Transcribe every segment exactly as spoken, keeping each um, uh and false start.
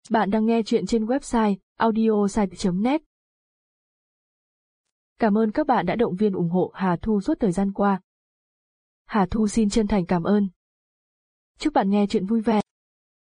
Bạn đang nghe chuyện trên website audiosite chấm net. Cảm ơn các bạn đã động viên ủng hộ Hà Thu suốt thời gian qua. Hà Thu xin chân thành cảm ơn. Chúc bạn nghe chuyện vui vẻ.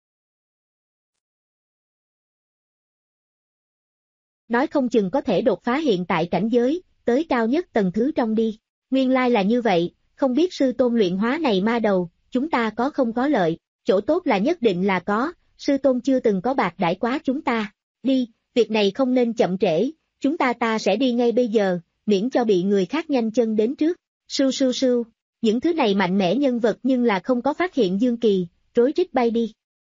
Nói không chừng có thể đột phá hiện tại cảnh giới, tới cao nhất tầng thứ trong đi. Nguyên lai là như vậy, không biết sư tôn luyện hóa này ma đầu, chúng ta có không có lợi, chỗ tốt là nhất định là có, sư tôn chưa từng có bạc đãi quá chúng ta. Đi, việc này không nên chậm trễ, chúng ta ta sẽ đi ngay bây giờ, miễn cho bị người khác nhanh chân đến trước. Sưu sưu sưu, những thứ này mạnh mẽ nhân vật nhưng là không có phát hiện Dương Kỳ, rối rít bay đi.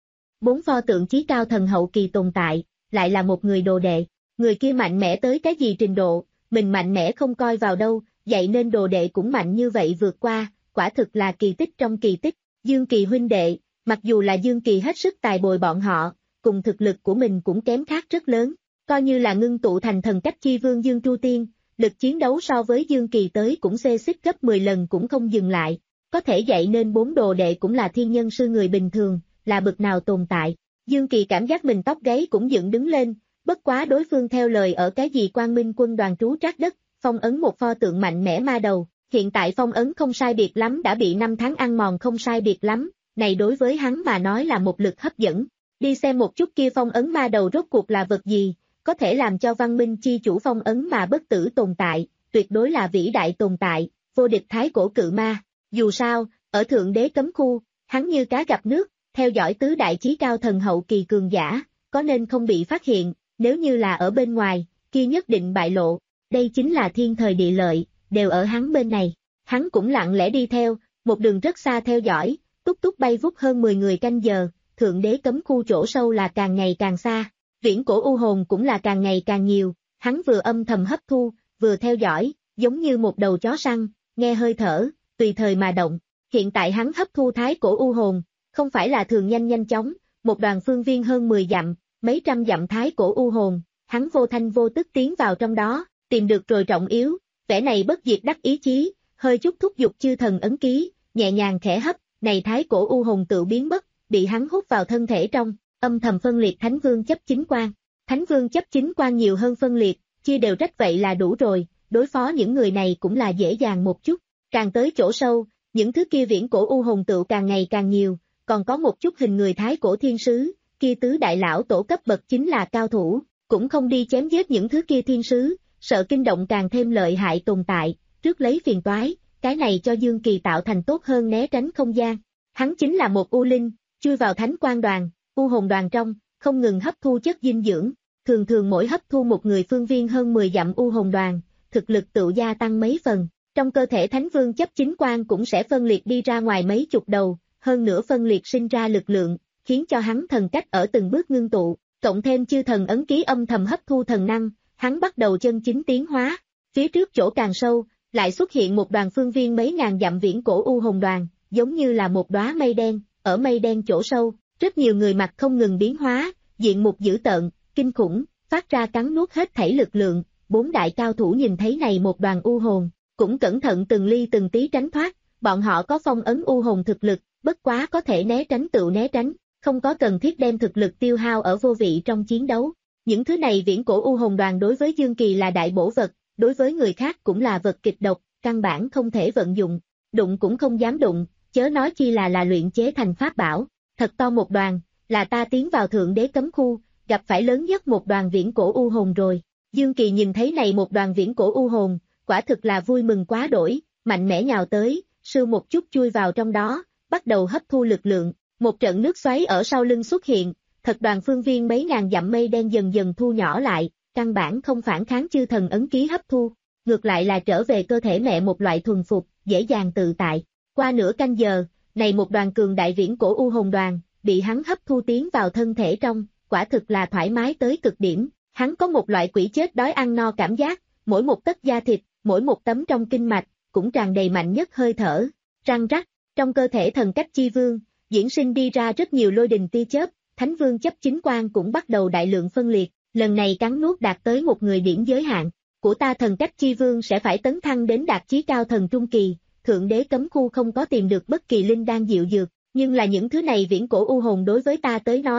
Bốn pho tượng chí cao thần hậu kỳ tồn tại, lại là một người đồ đệ, người kia mạnh mẽ tới cái gì trình độ, mình mạnh mẽ không coi vào đâu, vậy nên đồ đệ cũng mạnh như vậy vượt qua, quả thực là kỳ tích trong kỳ tích. Dương Kỳ huynh đệ, mặc dù là Dương Kỳ hết sức tài bồi bọn họ, cùng thực lực của mình cũng kém khác rất lớn, coi như là ngưng tụ thành thần cách chi vương Dương Tru Tiên, lực chiến đấu so với Dương Kỳ tới cũng xê xích gấp mười lần cũng không dừng lại, có thể dạy nên bốn đồ đệ cũng là thiên nhân sư người bình thường, là bực nào tồn tại. Dương Kỳ cảm giác mình tóc gáy cũng dựng đứng lên, bất quá đối phương theo lời ở cái gì Quang Minh quân đoàn trú trác đất, phong ấn một pho tượng mạnh mẽ ma đầu, hiện tại phong ấn không sai biệt lắm đã bị năm tháng ăn mòn không sai biệt lắm, này đối với hắn mà nói là một lực hấp dẫn. Đi xem một chút kia phong ấn ma đầu rốt cuộc là vật gì, có thể làm cho văn minh chi chủ phong ấn mà bất tử tồn tại, tuyệt đối là vĩ đại tồn tại, vô địch thái cổ cự ma. Dù sao, ở thượng đế cấm khu, hắn như cá gặp nước, theo dõi tứ đại chí cao thần hậu kỳ cường giả, có nên không bị phát hiện, nếu như là ở bên ngoài, kia nhất định bại lộ, đây chính là thiên thời địa lợi, đều ở hắn bên này. Hắn cũng lặng lẽ đi theo, một đường rất xa theo dõi, túc túc bay vút hơn mười người canh giờ, thượng đế cấm khu chỗ sâu là càng ngày càng xa, viễn cổ u hồn cũng là càng ngày càng nhiều, hắn vừa âm thầm hấp thu, vừa theo dõi, giống như một đầu chó săn, nghe hơi thở, tùy thời mà động. Hiện tại hắn hấp thu thái cổ u hồn, không phải là thường nhanh nhanh chóng, một đoàn phương viên hơn mười dặm, mấy trăm dặm thái cổ u hồn, hắn vô thanh vô tức tiến vào trong đó, tìm được rồi trọng yếu, vẻ này bất diệt đắc ý chí, hơi chút thúc giục chư thần ấn ký, nhẹ nhàng khẽ hấp, này thái cổ u hồn tự biến mất, bị hắn hút vào thân thể trong, âm thầm phân liệt Thánh Vương chấp chính quan. Thánh Vương chấp chính quan nhiều hơn phân liệt, chia đều rách vậy là đủ rồi, đối phó những người này cũng là dễ dàng một chút. Càng tới chỗ sâu, những thứ kia viễn cổ u hồn tự càng ngày càng nhiều, còn có một chút hình người thái cổ thiên sứ, kia tứ đại lão tổ cấp bậc chính là cao thủ, cũng không đi chém giết những thứ kia thiên sứ, sợ kinh động càng thêm lợi hại tồn tại, trước lấy phiền toái, cái này cho Dương Kỳ tạo thành tốt hơn né tránh không gian. Hắn chính là một u linh, chui vào thánh quan đoàn, u hồn đoàn trong, không ngừng hấp thu chất dinh dưỡng, thường thường mỗi hấp thu một người phương viên hơn mười dặm u hồn đoàn, thực lực tự gia tăng mấy phần, trong cơ thể Thánh Vương chấp chính quan cũng sẽ phân liệt đi ra ngoài mấy chục đầu, hơn nữa phân liệt sinh ra lực lượng, khiến cho hắn thần cách ở từng bước ngưng tụ, cộng thêm chư thần ấn ký âm thầm hấp thu thần năng, hắn bắt đầu chân chính tiến hóa. Phía trước chỗ càng sâu, lại xuất hiện một đoàn phương viên mấy ngàn dặm viễn cổ u hồn đoàn, giống như là một đóa mây đen, ở mây đen chỗ sâu, rất nhiều người mặt không ngừng biến hóa, diện mục dữ tợn, kinh khủng, phát ra cắn nuốt hết thảy lực lượng. Bốn đại cao thủ nhìn thấy này một đoàn u hồn, cũng cẩn thận từng ly từng tí tránh thoát, bọn họ có phong ấn u hồn thực lực, bất quá có thể né tránh tự né tránh, không có cần thiết đem thực lực tiêu hao ở vô vị trong chiến đấu. Những thứ này viễn cổ u hồn đoàn đối với Dương Kỳ là đại bổ vật, đối với người khác cũng là vật kịch độc, căn bản không thể vận dụng, đụng cũng không dám đụng, chớ nói chi là là luyện chế thành pháp bảo. Thật to một đoàn, là ta tiến vào thượng đế cấm khu, gặp phải lớn nhất một đoàn viễn cổ u hồn rồi. Dương Kỳ nhìn thấy này một đoàn viễn cổ u hồn, quả thực là vui mừng quá đổi, mạnh mẽ nhào tới, sưu một chút chui vào trong đó, bắt đầu hấp thu lực lượng, một trận nước xoáy ở sau lưng xuất hiện, thật đoàn phương viên mấy ngàn dặm mây đen dần dần thu nhỏ lại, căn bản không phản kháng chư thần ấn ký hấp thu, ngược lại là trở về cơ thể mẹ một loại thuần phục, dễ dàng tự tại. Qua nửa canh giờ, này một đoàn cường đại viễn cổ u hồn đoàn, bị hắn hấp thu tiến vào thân thể trong, quả thực là thoải mái tới cực điểm, hắn có một loại quỷ chết đói ăn no cảm giác, mỗi một tấc da thịt, mỗi một tấm trong kinh mạch, cũng tràn đầy mạnh nhất hơi thở, răng rắc, trong cơ thể thần cách chi vương, diễn sinh đi ra rất nhiều lôi đình tia chớp, Thánh Vương chấp chính quan cũng bắt đầu đại lượng phân liệt, lần này cắn nuốt đạt tới một người điểm giới hạn, của ta thần cách chi vương sẽ phải tấn thăng đến đạt chí cao thần trung kỳ, thượng đế cấm khu không có tìm được bất kỳ linh đan diệu dược, nhưng là những thứ này viễn cổ u hồn đối với ta tới nói,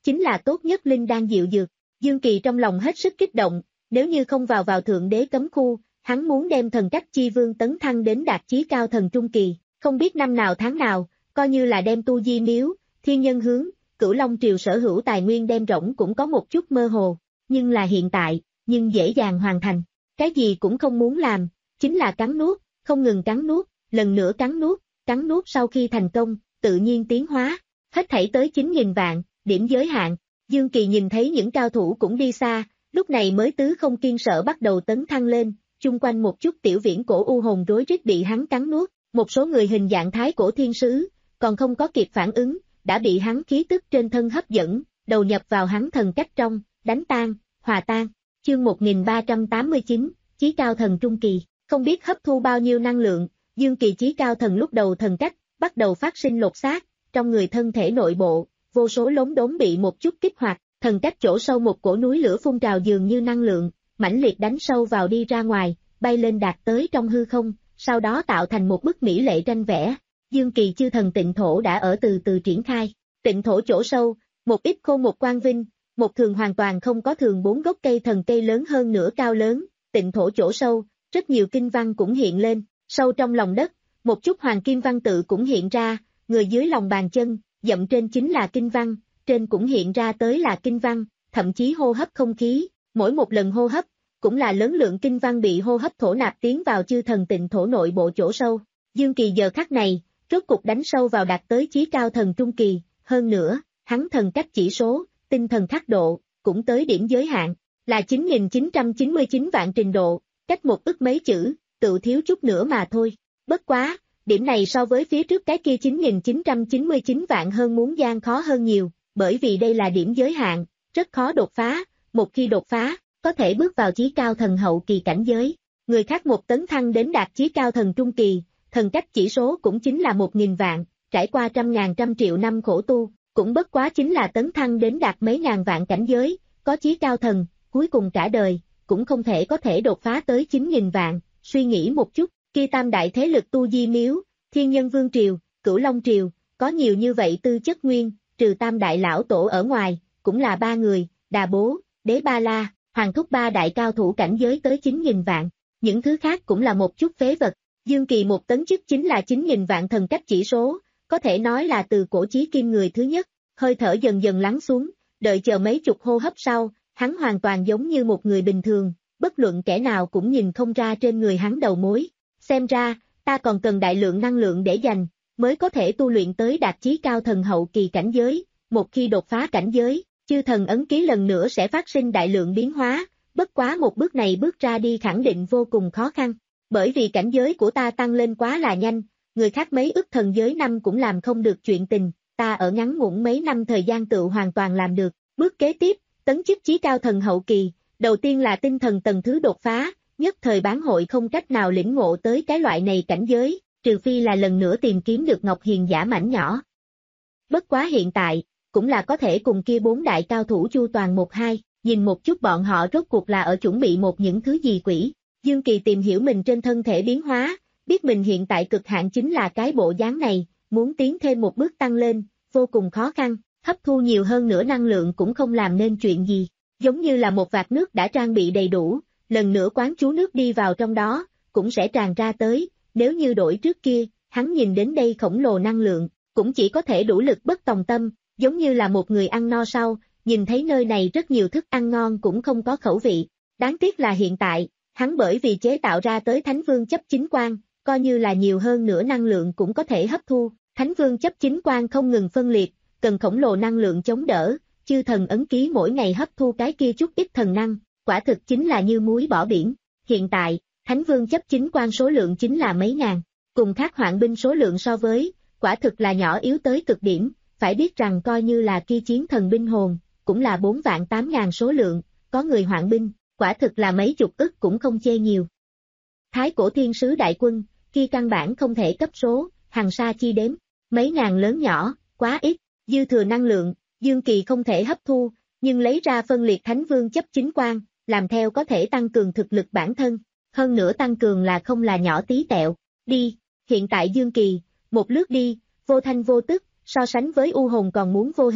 chính là tốt nhất linh đan diệu dược. Dương Kỳ trong lòng hết sức kích động, nếu như không vào vào thượng đế cấm khu, hắn muốn đem thần cách chi vương tấn thăng đến đạt chí cao thần trung kỳ, không biết năm nào tháng nào, coi như là đem tu di miếu, thiên nhân hướng, Cửu Long triều sở hữu tài nguyên đem rỗng cũng có một chút mơ hồ, nhưng là hiện tại, nhưng dễ dàng hoàn thành, cái gì cũng không muốn làm, chính là cắn nuốt, không ngừng cắn nuốt, lần nữa cắn nuốt, cắn nuốt sau khi thành công, tự nhiên tiến hóa, hết thảy tới chín nghìn vạn, điểm giới hạn, Dương Kỳ nhìn thấy những cao thủ cũng đi xa, lúc này mới tứ không kiên sợ bắt đầu tấn thăng lên, chung quanh một chút tiểu viễn cổ u hồn rối rít bị hắn cắn nuốt, một số người hình dạng thái cổ thiên sứ, còn không có kịp phản ứng, đã bị hắn khí tức trên thân hấp dẫn, đầu nhập vào hắn thần cách trong, đánh tan, hòa tan. Chương một nghìn ba trăm tám mươi chín, Chí cao thần trung kỳ, không biết hấp thu bao nhiêu năng lượng, Dương Kỳ chí cao thần lúc đầu thần cách, bắt đầu phát sinh lột xác, trong người thân thể nội bộ, vô số lốm đốm bị một chút kích hoạt, thần cách chỗ sâu một cổ núi lửa phun trào dường như năng lượng, mãnh liệt đánh sâu vào đi ra ngoài, bay lên đạt tới trong hư không, sau đó tạo thành một bức mỹ lệ tranh vẽ. Dương Kỳ chư thần tịnh thổ đã ở từ từ triển khai, tịnh thổ chỗ sâu, một ít khô một quang vinh, một thường hoàn toàn không có thường bốn gốc cây thần cây lớn hơn nửa cao lớn, tịnh thổ chỗ sâu, rất nhiều kinh văn cũng hiện lên, sâu trong lòng đất, một chút hoàng kim văn tự cũng hiện ra, người dưới lòng bàn chân, dậm trên chính là kinh văn, trên cũng hiện ra tới là kinh văn, thậm chí hô hấp không khí, mỗi một lần hô hấp, cũng là lớn lượng kinh văn bị hô hấp thổ nạp tiến vào chư thần tịnh thổ nội bộ chỗ sâu. Dương Kỳ giờ khắc này, rốt cục đánh sâu vào đạt tới chí cao thần trung kỳ, hơn nữa, hắn thần cách chỉ số, tinh thần khắc độ, cũng tới điểm giới hạn, là chín nghìn chín trăm chín mươi chín vạn trình độ, cách một ức mấy chữ, tự thiếu chút nữa mà thôi. Bất quá, điểm này so với phía trước cái kia chín nghìn chín trăm chín mươi chín vạn hơn muốn gian khó hơn nhiều, bởi vì đây là điểm giới hạn, rất khó đột phá, một khi đột phá, có thể bước vào chí cao thần hậu kỳ cảnh giới. Người khác một tấn thăng đến đạt chí cao thần trung kỳ, thần cách chỉ số cũng chính là một nghìn vạn, trải qua trăm ngàn trăm triệu năm khổ tu, cũng bất quá chính là tấn thăng đến đạt mấy ngàn vạn cảnh giới, có chí cao thần, cuối cùng cả đời, cũng không thể có thể đột phá tới chín nghìn vạn, suy nghĩ một chút, kia tam đại thế lực tu di miếu, thiên nhân vương triều, cửu long triều, có nhiều như vậy tư chất nguyên, trừ tam đại lão tổ ở ngoài, cũng là ba người, Đà Bố, Đế Ba La, Hoàng Thúc ba đại cao thủ cảnh giới tới chín nghìn vạn, những thứ khác cũng là một chút phế vật. Dương Kỳ một tấn chức chính là chín nghìn vạn thần cách chỉ số, có thể nói là từ cổ chí kim người thứ nhất, hơi thở dần dần lắng xuống, đợi chờ mấy chục hô hấp sau, hắn hoàn toàn giống như một người bình thường, bất luận kẻ nào cũng nhìn không ra trên người hắn đầu mối. Xem ra, ta còn cần đại lượng năng lượng để dành, mới có thể tu luyện tới đạt chí cao thần hậu kỳ cảnh giới, một khi đột phá cảnh giới, chư thần ấn ký lần nữa sẽ phát sinh đại lượng biến hóa, bất quá một bước này bước ra đi khẳng định vô cùng khó khăn. Bởi vì cảnh giới của ta tăng lên quá là nhanh, người khác mấy ức thần giới năm cũng làm không được chuyện tình, ta ở ngắn ngủn mấy năm thời gian tự hoàn toàn làm được. Bước kế tiếp, tấn chức chí cao thần hậu kỳ, đầu tiên là tinh thần tầng thứ đột phá, nhất thời bán hội không cách nào lĩnh ngộ tới cái loại này cảnh giới, trừ phi là lần nữa tìm kiếm được Ngọc Hiền giả mảnh nhỏ. Bất quá hiện tại, cũng là có thể cùng kia bốn đại cao thủ chu toàn một hai, nhìn một chút bọn họ rốt cuộc là ở chuẩn bị một những thứ gì quỷ. Dương Kỳ tìm hiểu mình trên thân thể biến hóa, biết mình hiện tại cực hạn chính là cái bộ dáng này, muốn tiến thêm một bước tăng lên, vô cùng khó khăn, hấp thu nhiều hơn nữa năng lượng cũng không làm nên chuyện gì, giống như là một vạt nước đã trang bị đầy đủ, lần nữa quán chú nước đi vào trong đó, cũng sẽ tràn ra tới, nếu như đổi trước kia, hắn nhìn đến đây khổng lồ năng lượng, cũng chỉ có thể đủ lực bất tòng tâm, giống như là một người ăn no sau, nhìn thấy nơi này rất nhiều thức ăn ngon cũng không có khẩu vị, đáng tiếc là hiện tại. Hắn bởi vì chế tạo ra tới Thánh Vương chấp chính quan, coi như là nhiều hơn nữa năng lượng cũng có thể hấp thu, Thánh Vương chấp chính quan không ngừng phân liệt, cần khổng lồ năng lượng chống đỡ, chư thần ấn ký mỗi ngày hấp thu cái kia chút ít thần năng, quả thực chính là như muối bỏ biển. Hiện tại, Thánh Vương chấp chính quan số lượng chính là mấy ngàn, cùng khác hoạn binh số lượng so với, quả thực là nhỏ yếu tới cực điểm, phải biết rằng coi như là kia chiến thần binh hồn, cũng là bốn vạn tám ngàn số lượng, có người hoạn binh. Quả thực là mấy chục ức cũng không chê nhiều. Thái cổ thiên sứ đại quân, khi căn bản không thể cấp số, hàng sa chi đếm, mấy ngàn lớn nhỏ, quá ít, dư thừa năng lượng, Dương Kỳ không thể hấp thu, nhưng lấy ra phân liệt Thánh Vương chấp chính quan, làm theo có thể tăng cường thực lực bản thân, hơn nữa tăng cường là không là nhỏ tí tẹo, đi, hiện tại Dương Kỳ, một lướt đi, vô thanh vô tức, so sánh với u hồn còn muốn vô hình,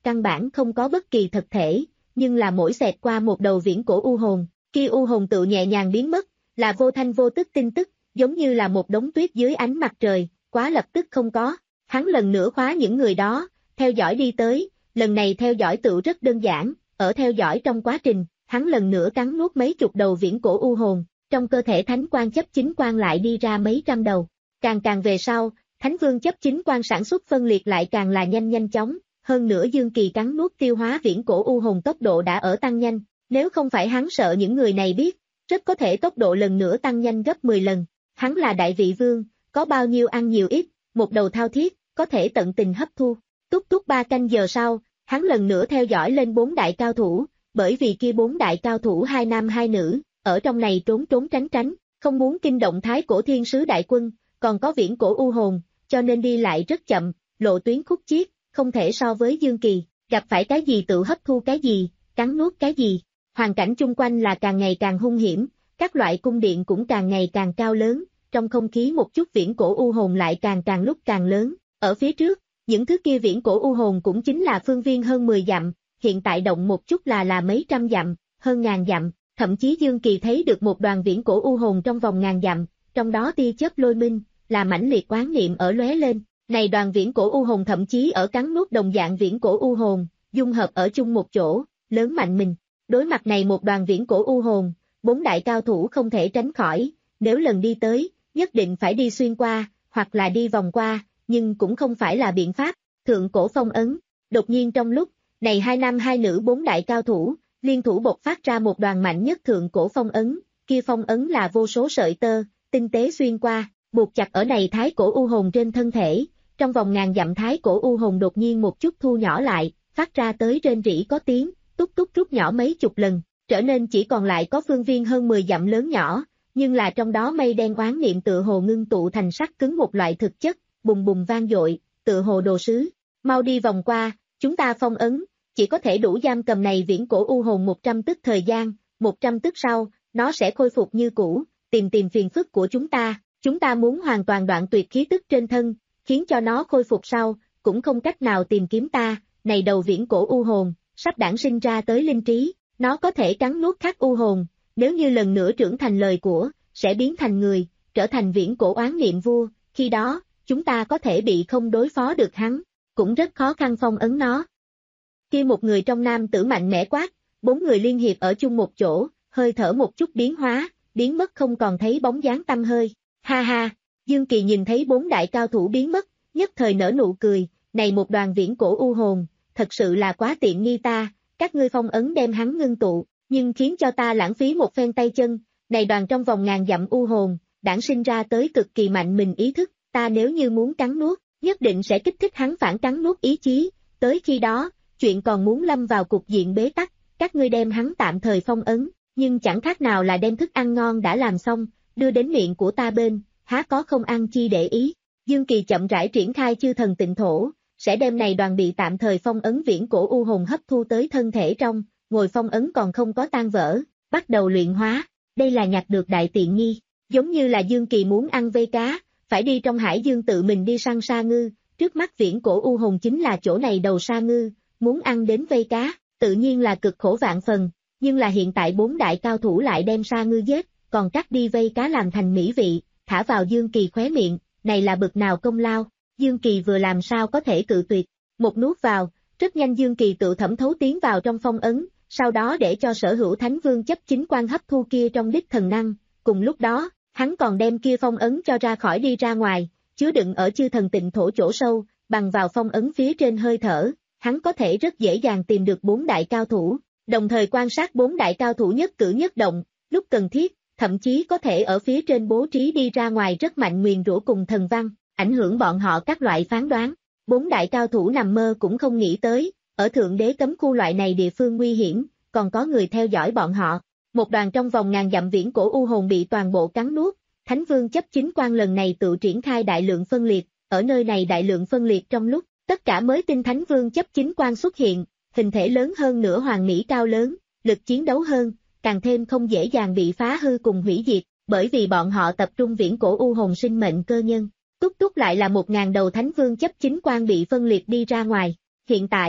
căn bản không có bất kỳ thực thể, nhưng là mỗi xẹt qua một đầu viễn cổ u hồn, kia u hồn tự nhẹ nhàng biến mất, là vô thanh vô tức tin tức, giống như là một đống tuyết dưới ánh mặt trời, quá lập tức không có. Hắn lần nữa khóa những người đó, theo dõi đi tới, lần này theo dõi tự rất đơn giản, ở theo dõi trong quá trình, hắn lần nữa cắn nuốt mấy chục đầu viễn cổ u hồn, trong cơ thể thánh quan chấp chính quan lại đi ra mấy trăm đầu. Càng càng về sau, thánh vương chấp chính quan sản xuất phân liệt lại càng là nhanh nhanh chóng, hơn nữa Dương Kỳ cắn nuốt tiêu hóa viễn cổ u hồn tốc độ đã ở tăng nhanh, nếu không phải hắn sợ những người này biết, rất có thể tốc độ lần nữa tăng nhanh gấp mười lần. Hắn là đại vị vương, có bao nhiêu ăn nhiều ít, một đầu thao thiết, có thể tận tình hấp thu. Túc túc ba canh giờ sau, hắn lần nữa theo dõi lên bốn đại cao thủ, bởi vì kia bốn đại cao thủ hai nam hai nữ, ở trong này trốn trốn tránh tránh, không muốn kinh động thái cổ thiên sứ đại quân, còn có viễn cổ u hồn, cho nên đi lại rất chậm, lộ tuyến khúc chiết, không thể so với Dương Kỳ, gặp phải cái gì tự hấp thu cái gì, cắn nuốt cái gì. Hoàn cảnh chung quanh là càng ngày càng hung hiểm, các loại cung điện cũng càng ngày càng cao lớn, trong không khí một chút viễn cổ u hồn lại càng càng lúc càng lớn, ở phía trước, những thứ kia viễn cổ u hồn cũng chính là phương viên hơn mười dặm, hiện tại động một chút là là mấy trăm dặm, hơn ngàn dặm, thậm chí Dương Kỳ thấy được một đoàn viễn cổ u hồn trong vòng ngàn dặm, trong đó tia chớp lôi minh, là mãnh liệt oán niệm ở lóe lên, này đoàn viễn cổ u hồn thậm chí ở cắn nuốt đồng dạng viễn cổ u hồn, dung hợp ở chung một chỗ, lớn mạnh mình. Đối mặt này một đoàn viễn cổ u hồn, bốn đại cao thủ không thể tránh khỏi, nếu lần đi tới, nhất định phải đi xuyên qua, hoặc là đi vòng qua, nhưng cũng không phải là biện pháp. Thượng cổ phong ấn, đột nhiên trong lúc, này hai nam hai nữ bốn đại cao thủ, liên thủ bộc phát ra một đoàn mạnh nhất thượng cổ phong ấn, kia phong ấn là vô số sợi tơ, tinh tế xuyên qua, buộc chặt ở này thái cổ u hồn trên thân thể, trong vòng ngàn dặm thái cổ u hồn đột nhiên một chút thu nhỏ lại, phát ra tới rên rỉ có tiếng, túc túc rút nhỏ mấy chục lần, trở nên chỉ còn lại có phương viên hơn mười dặm lớn nhỏ, nhưng là trong đó mây đen oán niệm tựa hồ ngưng tụ thành sắc cứng một loại thực chất, bùng bùng vang dội, tựa hồ đồ sứ. Mau đi vòng qua, chúng ta phong ấn, chỉ có thể đủ giam cầm này viễn cổ u hồn một trăm tức thời gian, một trăm tức sau, nó sẽ khôi phục như cũ, tìm tìm phiền phức của chúng ta, chúng ta muốn hoàn toàn đoạn tuyệt khí tức trên thân, khiến cho nó khôi phục sau, cũng không cách nào tìm kiếm ta, này đầu viễn cổ u hồn, sắp đản sinh ra tới linh trí, nó có thể cắn nuốt khác u hồn, nếu như lần nữa trưởng thành lời của, sẽ biến thành người, trở thành viễn cổ oán niệm vua, khi đó, chúng ta có thể bị không đối phó được hắn, cũng rất khó khăn phong ấn nó. Khi một người trong nam tử mạnh mẽ quát, bốn người liên hiệp ở chung một chỗ, hơi thở một chút biến hóa, biến mất không còn thấy bóng dáng tăm hơi. Ha ha, Dương Kỳ nhìn thấy bốn đại cao thủ biến mất, nhất thời nở nụ cười, này một đoàn viễn cổ u hồn, thật sự là quá tiện nghi ta, các ngươi phong ấn đem hắn ngưng tụ, nhưng khiến cho ta lãng phí một phen tay chân, này đoàn trong vòng ngàn dặm u hồn, đản sinh ra tới cực kỳ mạnh mình ý thức, ta nếu như muốn cắn nuốt, nhất định sẽ kích thích hắn phản cắn nuốt ý chí, tới khi đó, chuyện còn muốn lâm vào cục diện bế tắc, các ngươi đem hắn tạm thời phong ấn, nhưng chẳng khác nào là đem thức ăn ngon đã làm xong, đưa đến miệng của ta bên, há có không ăn chi để ý. Dương Kỳ chậm rãi triển khai chư thần tịnh thổ, sẽ đem này đoàn bị tạm thời phong ấn viễn cổ u hồn hấp thu tới thân thể trong, ngồi phong ấn còn không có tan vỡ, bắt đầu luyện hóa, đây là nhặt được đại tiện nghi, giống như là Dương Kỳ muốn ăn vây cá, phải đi trong hải dương tự mình đi săn sa ngư, trước mắt viễn cổ u hồn chính là chỗ này đầu sa ngư, muốn ăn đến vây cá, tự nhiên là cực khổ vạn phần, nhưng là hiện tại bốn đại cao thủ lại đem sa ngư giết, còn cắt đi vây cá làm thành mỹ vị, thả vào Dương Kỳ khóe miệng, này là bực nào công lao, Dương Kỳ vừa làm sao có thể cự tuyệt, một nuốt vào, rất nhanh Dương Kỳ tự thẩm thấu tiến vào trong phong ấn, sau đó để cho sở hữu thánh vương chấp chính quan hấp thu kia trong đích thần năng, cùng lúc đó, hắn còn đem kia phong ấn cho ra khỏi đi ra ngoài, chứa đựng ở chư thần tịnh thổ chỗ sâu, bằng vào phong ấn phía trên hơi thở, hắn có thể rất dễ dàng tìm được bốn đại cao thủ, đồng thời quan sát bốn đại cao thủ nhất cử nhất động, lúc cần thiết, thậm chí có thể ở phía trên bố trí đi ra ngoài rất mạnh nguyền rủa cùng thần văn, ảnh hưởng bọn họ các loại phán đoán. Bốn đại cao thủ nằm mơ cũng không nghĩ tới, ở thượng đế cấm khu loại này địa phương nguy hiểm, còn có người theo dõi bọn họ. Một đoàn trong vòng ngàn dặm viễn cổ u hồn bị toàn bộ cắn nuốt, Thánh Vương chấp chính quan lần này tự triển khai đại lượng phân liệt, ở nơi này đại lượng phân liệt trong lúc, tất cả mới tinh Thánh Vương chấp chính quan xuất hiện, hình thể lớn hơn nửa hoàng mỹ cao lớn, lực chiến đấu hơn, càng thêm không dễ dàng bị phá hư cùng hủy diệt, bởi vì bọn họ tập trung viễn cổ u hồn sinh mệnh cơ nhân. Túc túc lại là một ngàn đầu Thánh Vương chấp chính quan bị phân liệt đi ra ngoài. Hiện tại,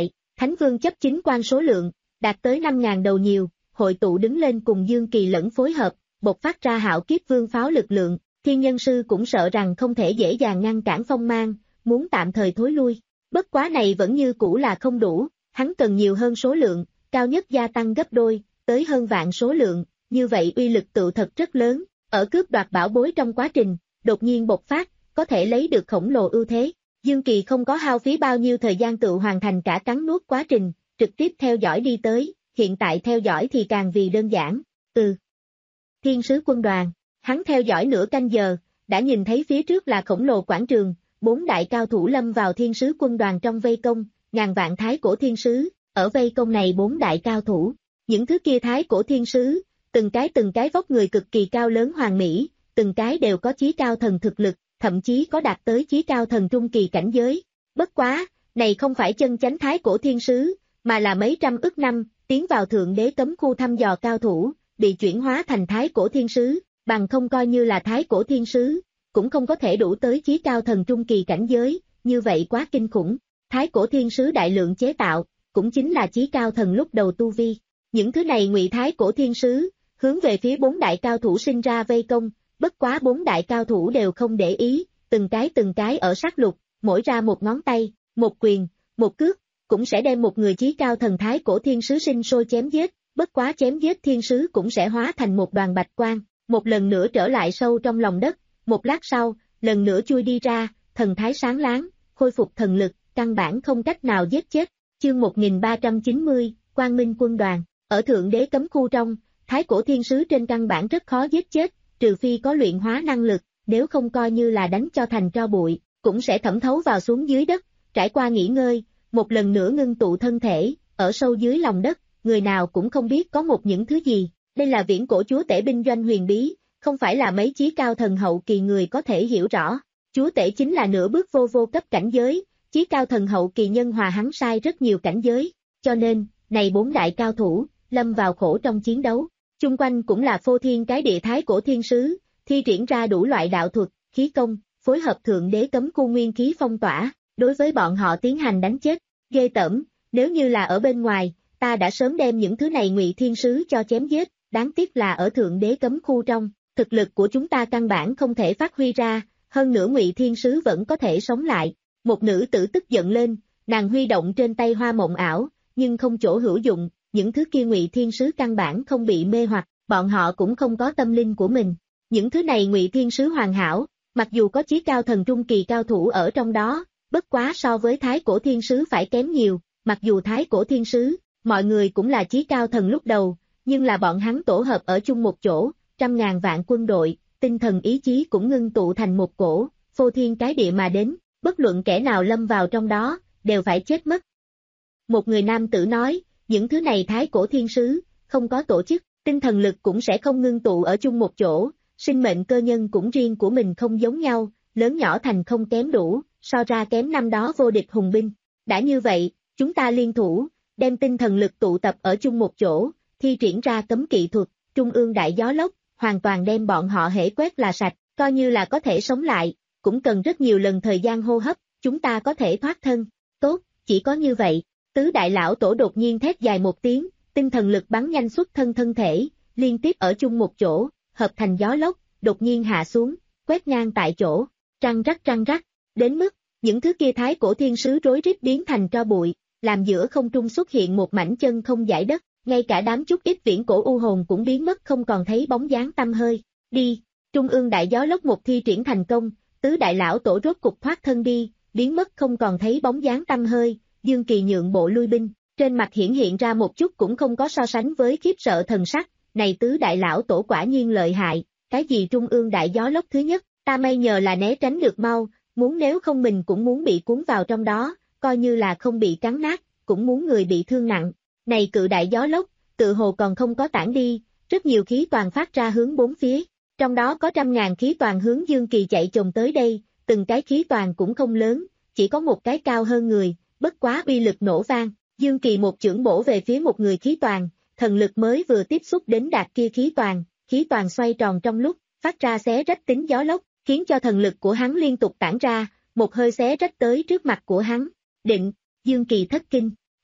Thánh Vương chấp chính quan số lượng, đạt tới năm ngàn đầu nhiều, hội tụ đứng lên cùng Dương Kỳ lẫn phối hợp, bộc phát ra hạo kiếp vương pháo lực lượng, thiên nhân sư cũng sợ rằng không thể dễ dàng ngăn cản phong mang, muốn tạm thời thối lui. Bất quá này vẫn như cũ là không đủ, hắn cần nhiều hơn số lượng, cao nhất gia tăng gấp đôi, tới hơn vạn số lượng, như vậy uy lực tự thật rất lớn, ở cướp đoạt bảo bối trong quá trình, đột nhiên bộc phát, có thể lấy được khổng lồ ưu thế. Dương Kỳ không có hao phí bao nhiêu thời gian tự hoàn thành cả cắn nuốt quá trình, trực tiếp theo dõi đi tới, hiện tại theo dõi thì càng vì đơn giản, ừ. Thiên sứ quân đoàn, hắn theo dõi nửa canh giờ, đã nhìn thấy phía trước là khổng lồ quảng trường, bốn đại cao thủ lâm vào thiên sứ quân đoàn trong vây công, ngàn vạn thái cổ thiên sứ, ở vây công này bốn đại cao thủ, những thứ kia thái cổ thiên sứ, từng cái từng cái vóc người cực kỳ cao lớn hoàn mỹ, từng cái đều có chí cao thần thực lực, thậm chí có đạt tới chí cao thần trung kỳ cảnh giới. Bất quá, này không phải chân chánh thái cổ thiên sứ, mà là mấy trăm ức năm, tiến vào thượng đế cấm khu thăm dò cao thủ, bị chuyển hóa thành thái cổ thiên sứ, bằng không coi như là thái cổ thiên sứ, cũng không có thể đủ tới chí cao thần trung kỳ cảnh giới, như vậy quá kinh khủng. Thái cổ thiên sứ đại lượng chế tạo, cũng chính là chí cao thần lúc đầu tu vi. Những thứ này ngụy thái cổ thiên sứ, hướng về phía bốn đại cao thủ sinh ra vây công, bất quá bốn đại cao thủ đều không để ý, từng cái từng cái ở sát lục, mỗi ra một ngón tay, một quyền, một cước, cũng sẽ đem một người chí cao thần thái cổ thiên sứ sinh sôi chém giết, bất quá chém giết thiên sứ cũng sẽ hóa thành một đoàn bạch quang, một lần nữa trở lại sâu trong lòng đất, một lát sau, lần nữa chui đi ra, thần thái sáng láng, khôi phục thần lực, căn bản không cách nào giết chết. Chương một nghìn ba trăm chín mươi, Quang Minh quân đoàn, ở thượng đế cấm khu trong, thái cổ thiên sứ trên căn bản rất khó giết chết, trừ phi có luyện hóa năng lực, nếu không coi như là đánh cho thành tro bụi, cũng sẽ thẩm thấu vào xuống dưới đất, trải qua nghỉ ngơi, một lần nữa ngưng tụ thân thể, ở sâu dưới lòng đất, người nào cũng không biết có một những thứ gì, đây là viễn cổ chúa tể binh doanh huyền bí, không phải là mấy chí cao thần hậu kỳ người có thể hiểu rõ, chúa tể chính là nửa bước vô vô cấp cảnh giới, chí cao thần hậu kỳ nhân hòa hắn sai rất nhiều cảnh giới, cho nên, này bốn đại cao thủ, lâm vào khổ trong chiến đấu, chung quanh cũng là phô thiên cái địa thái cổ thiên sứ, thi triển ra đủ loại đạo thuật, khí công, phối hợp thượng đế cấm khu nguyên khí phong tỏa, đối với bọn họ tiến hành đánh chết, ghê tởm, nếu như là ở bên ngoài, ta đã sớm đem những thứ này ngụy thiên sứ cho chém giết, đáng tiếc là ở thượng đế cấm khu trong, thực lực của chúng ta căn bản không thể phát huy ra, hơn nữa ngụy thiên sứ vẫn có thể sống lại. Một nữ tử tức giận lên, nàng huy động trên tay hoa mộng ảo, nhưng không chỗ hữu dụng, những thứ kia ngụy thiên sứ căn bản không bị mê hoặc, bọn họ cũng không có tâm linh của mình. Những thứ này ngụy thiên sứ hoàn hảo, mặc dù có chí cao thần trung kỳ cao thủ ở trong đó, bất quá so với thái cổ thiên sứ phải kém nhiều, mặc dù thái cổ thiên sứ, mọi người cũng là chí cao thần lúc đầu, nhưng là bọn hắn tổ hợp ở chung một chỗ, trăm ngàn vạn quân đội, tinh thần ý chí cũng ngưng tụ thành một cổ, phô thiên cái địa mà đến. Bất luận kẻ nào lâm vào trong đó, đều phải chết mất. Một người nam tử nói, những thứ này thái cổ thiên sứ, không có tổ chức, tinh thần lực cũng sẽ không ngưng tụ ở chung một chỗ, sinh mệnh cơ nhân cũng riêng của mình không giống nhau, lớn nhỏ thành không kém đủ, so ra kém năm đó vô địch hùng binh. Đã như vậy, chúng ta liên thủ, đem tinh thần lực tụ tập ở chung một chỗ, thi triển ra cấm kỵ thuật, trung ương đại gió lốc, hoàn toàn đem bọn họ hễ quét là sạch, coi như là có thể sống lại. Cũng cần rất nhiều lần thời gian hô hấp, chúng ta có thể thoát thân. Tốt, chỉ có như vậy. Tứ đại lão tổ đột nhiên thét dài một tiếng, tinh thần lực bắn nhanh xuất thân thân thể, liên tiếp ở chung một chỗ, hợp thành gió lốc, đột nhiên hạ xuống, quét ngang tại chỗ, trăng rắc trăng rắc, đến mức, những thứ kia thái cổ thiên sứ rối rít biến thành tro bụi, làm giữa không trung xuất hiện một mảnh chân không dải đất, ngay cả đám chút ít viễn cổ u hồn cũng biến mất không còn thấy bóng dáng tăm hơi. Đi, trung ương đại gió lốc một thi triển thành công. Tứ đại lão tổ rốt cục thoát thân đi, biến mất không còn thấy bóng dáng tăm hơi, Dương Kỳ nhượng bộ lui binh, trên mặt hiển hiện ra một chút cũng không có so sánh với khiếp sợ thần sắc, này tứ đại lão tổ quả nhiên lợi hại, cái gì trung ương đại gió lốc thứ nhất, ta may nhờ là né tránh được mau, muốn nếu không mình cũng muốn bị cuốn vào trong đó, coi như là không bị cắn nát, cũng muốn người bị thương nặng, này cự đại gió lốc, tự hồ còn không có tản đi, rất nhiều khí toàn phát ra hướng bốn phía. Trong đó có trăm ngàn khí toàn hướng Dương Kỳ chạy chồm tới đây, từng cái khí toàn cũng không lớn, chỉ có một cái cao hơn người, bất quá uy lực nổ vang. Dương Kỳ một chưởng bổ về phía một người khí toàn, thần lực mới vừa tiếp xúc đến đạt kia khí toàn, khí toàn xoay tròn trong lúc, phát ra xé rách tính gió lốc, khiến cho thần lực của hắn liên tục tản ra, một hơi xé rách tới trước mặt của hắn. Định, Dương Kỳ thất kinh,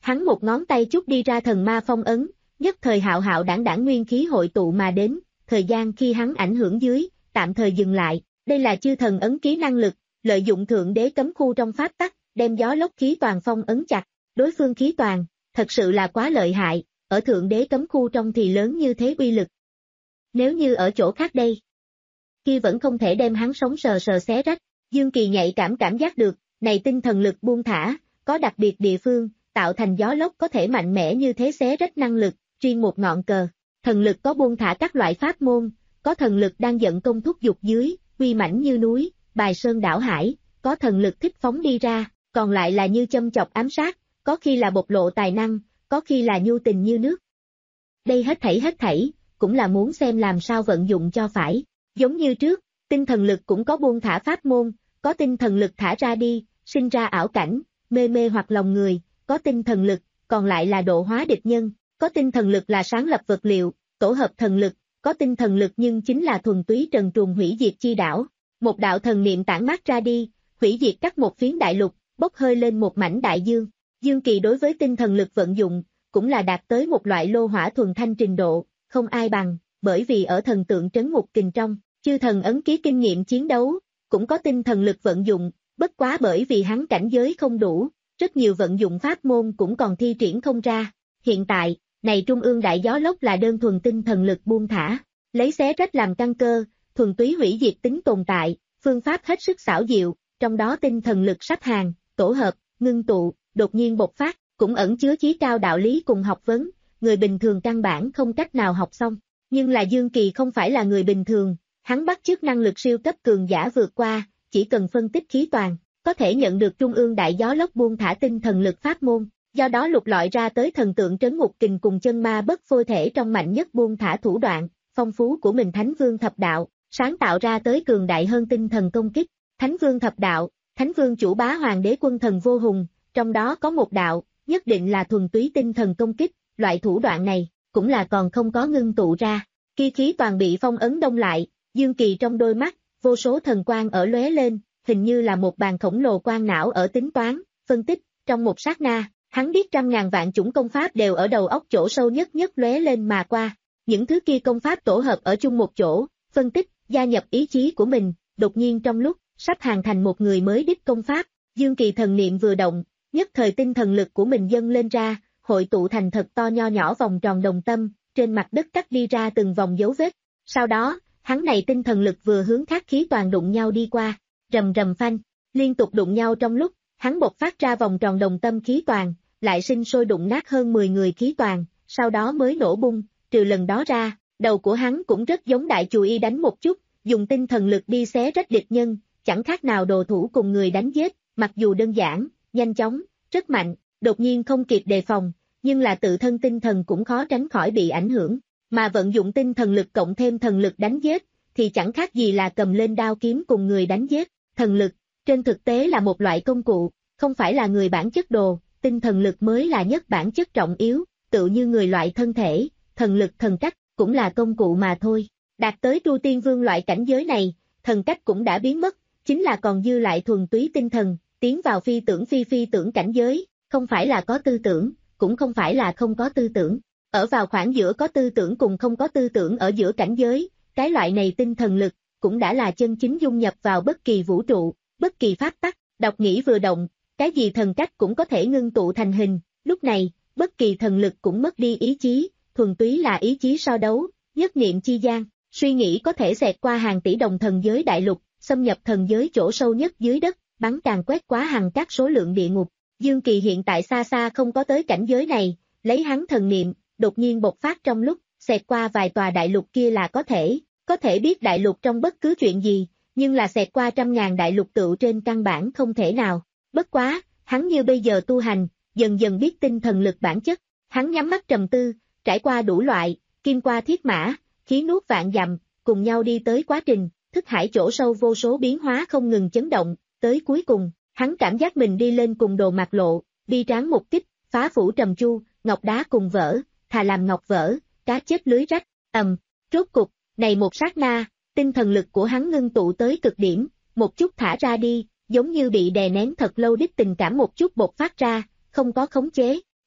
Hắn một ngón tay chút đi ra thần ma phong ấn, nhất thời hạo hạo đảng đảng nguyên khí hội tụ mà đến, thời gian khi hắn ảnh hưởng dưới, tạm thời dừng lại, đây là chư thần ấn ký năng lực, lợi dụng thượng đế cấm khu trong pháp tắc, đem gió lốc khí toàn phong ấn chặt, đối phương khí toàn, thật sự là quá lợi hại, ở thượng đế cấm khu trong thì lớn như thế uy lực. Nếu như ở chỗ khác đây, kia vẫn không thể đem hắn sống sờ sờ xé rách, Dương Kỳ nhạy cảm cảm giác được, này tinh thần lực buông thả, có đặc biệt địa phương, tạo thành gió lốc có thể mạnh mẽ như thế xé rách năng lực, riêng một ngọn cờ, thần lực có buông thả các loại pháp môn, có thần lực đang giận công thúc dục dưới, uy mãnh như núi, bài sơn đảo hải, có thần lực thích phóng đi ra, còn lại là như châm chọc ám sát, có khi là bộc lộ tài năng, có khi là nhu tình như nước. Đây hết thảy hết thảy, cũng là muốn xem làm sao vận dụng cho phải, giống như trước, tinh thần lực cũng có buông thả pháp môn, có tinh thần lực thả ra đi, sinh ra ảo cảnh, mê mê hoặc lòng người, có tinh thần lực, còn lại là độ hóa địch nhân, có tinh thần lực là sáng lập vật liệu, tổ hợp thần lực, có tinh thần lực nhưng chính là thuần túy trần truồng hủy diệt chi đảo. Một đạo thần niệm tản mát ra đi, hủy diệt cắt một phiến đại lục, bốc hơi lên một mảnh đại dương. Dương Kỳ đối với tinh thần lực vận dụng, cũng là đạt tới một loại lô hỏa thuần thanh trình độ, không ai bằng, bởi vì ở thần tượng trấn ngục kình trong, chư thần ấn ký kinh nghiệm chiến đấu, cũng có tinh thần lực vận dụng, bất quá bởi vì hắn cảnh giới không đủ, rất nhiều vận dụng pháp môn cũng còn thi triển không ra. Hiện tại, này trung ương đại gió lốc là đơn thuần tinh thần lực buông thả, lấy xé rách làm căn cơ, thuần túy hủy diệt tính tồn tại, phương pháp hết sức xảo diệu, trong đó tinh thần lực sắp hàng, tổ hợp, ngưng tụ, đột nhiên bộc phát, cũng ẩn chứa chí cao đạo lý cùng học vấn, người bình thường căn bản không cách nào học xong. Nhưng là Dương Kỳ không phải là người bình thường, hắn bắt chước năng lực siêu cấp cường giả vượt qua, chỉ cần phân tích khí toàn, có thể nhận được trung ương đại gió lốc buông thả tinh thần lực pháp môn, do đó lục lọi ra tới thần tượng trấn ngục kình cùng chân ma bất phôi thể trong mạnh nhất buông thả thủ đoạn, phong phú của mình Thánh Vương Thập Đạo, sáng tạo ra tới cường đại hơn tinh thần công kích. Thánh Vương Thập Đạo, Thánh Vương chủ bá hoàng đế quân thần vô hùng, trong đó có một đạo, nhất định là thuần túy tinh thần công kích, loại thủ đoạn này, cũng là còn không có ngưng tụ ra. Khi khí toàn bị phong ấn đông lại, Dương Kỳ trong đôi mắt, vô số thần quang ở lóe lên, hình như là một bàn khổng lồ quang não ở tính toán, phân tích, trong một sát na, hắn biết trăm ngàn vạn chủng công pháp đều ở đầu óc chỗ sâu nhất nhất lóe lên mà qua. Những thứ kia công pháp tổ hợp ở chung một chỗ, phân tích, gia nhập ý chí của mình, đột nhiên trong lúc, sắp hoàn thành một người mới đích công pháp, Dương Kỳ thần niệm vừa động, nhất thời tinh thần lực của mình dâng lên ra, hội tụ thành thật to nho nhỏ vòng tròn đồng tâm, trên mặt đất cắt đi ra từng vòng dấu vết. Sau đó, hắn này tinh thần lực vừa hướng khác khí toàn đụng nhau đi qua, rầm rầm phanh, liên tục đụng nhau trong lúc, hắn bộc phát ra vòng tròn đồng tâm khí toàn, lại sinh sôi đụng nát hơn mười người khí toàn, sau đó mới nổ bung, trừ lần đó ra, đầu của hắn cũng rất giống đại chù y đánh một chút, dùng tinh thần lực đi xé rách địch nhân, chẳng khác nào đồ thủ cùng người đánh giết, mặc dù đơn giản, nhanh chóng, rất mạnh, đột nhiên không kịp đề phòng, nhưng là tự thân tinh thần cũng khó tránh khỏi bị ảnh hưởng, mà vận dụng tinh thần lực cộng thêm thần lực đánh giết, thì chẳng khác gì là cầm lên đao kiếm cùng người đánh giết. Thần lực, trên thực tế là một loại công cụ, không phải là người bản chất đồ, tinh thần lực mới là nhất bản chất trọng yếu, tự như người loại thân thể, thần lực thần cách, cũng là công cụ mà thôi. Đạt tới Tru Tiên Vương loại cảnh giới này, thần cách cũng đã biến mất, chính là còn dư lại thuần túy tinh thần, tiến vào phi tưởng phi phi tưởng cảnh giới, không phải là có tư tưởng, cũng không phải là không có tư tưởng. Ở vào khoảng giữa có tư tưởng cùng không có tư tưởng ở giữa cảnh giới, cái loại này tinh thần lực, cũng đã là chân chính dung nhập vào bất kỳ vũ trụ, bất kỳ pháp tắc, đọc nghĩ vừa động, cái gì thần cách cũng có thể ngưng tụ thành hình, lúc này, bất kỳ thần lực cũng mất đi ý chí, thuần túy là ý chí so đấu, nhất niệm chi gian, suy nghĩ có thể xẹt qua hàng tỷ đồng thần giới đại lục, xâm nhập thần giới chỗ sâu nhất dưới đất, bắn càng quét quá hàng các số lượng địa ngục. Dương Kỳ hiện tại xa xa không có tới cảnh giới này, lấy hắn thần niệm, đột nhiên bộc phát trong lúc, xẹt qua vài tòa đại lục kia là có thể, có thể biết đại lục trong bất cứ chuyện gì, nhưng là xẹt qua trăm ngàn đại lục tựu trên căn bản không thể nào. Bất quá, hắn như bây giờ tu hành, dần dần biết tinh thần lực bản chất, hắn nhắm mắt trầm tư, trải qua đủ loại, kim qua thiết mã, khí nuốt vạn dặm, cùng nhau đi tới quá trình, thức hải chỗ sâu vô số biến hóa không ngừng chấn động, tới cuối cùng, hắn cảm giác mình đi lên cùng đồ mạc lộ, bi tráng một kích, phá phủ trầm chu, ngọc đá cùng vỡ, thà làm ngọc vỡ, cá chết lưới rách, ầm, rốt cục, này một sát na, tinh thần lực của hắn ngưng tụ tới cực điểm, một chút thả ra đi, giống như bị đè nén thật lâu đích tình cảm một chút bộc phát ra, không có khống chế,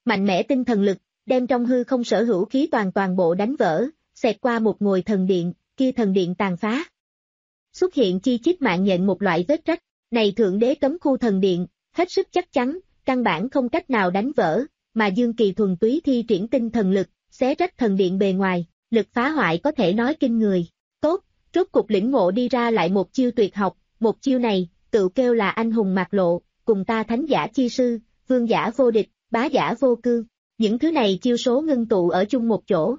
mạnh mẽ tinh thần lực, đem trong hư không sở hữu khí toàn toàn bộ đánh vỡ, xẹt qua một ngôi thần điện, kia thần điện tàn phá. Xuất hiện chi chít mạng nhện một loại vết rách, này thượng đế cấm khu thần điện, hết sức chắc chắn, căn bản không cách nào đánh vỡ, mà Dương Kỳ thuần túy thi triển tinh thần lực, xé rách thần điện bề ngoài, lực phá hoại có thể nói kinh người. Tốt, rốt cục lĩnh ngộ đi ra lại một chiêu tuyệt học, một chiêu này, tự kêu là anh hùng mạc lộ, cùng ta thánh giả chi sư, vương giả vô địch, bá giả vô cương, những thứ này chiêu số ngưng tụ ở chung một chỗ.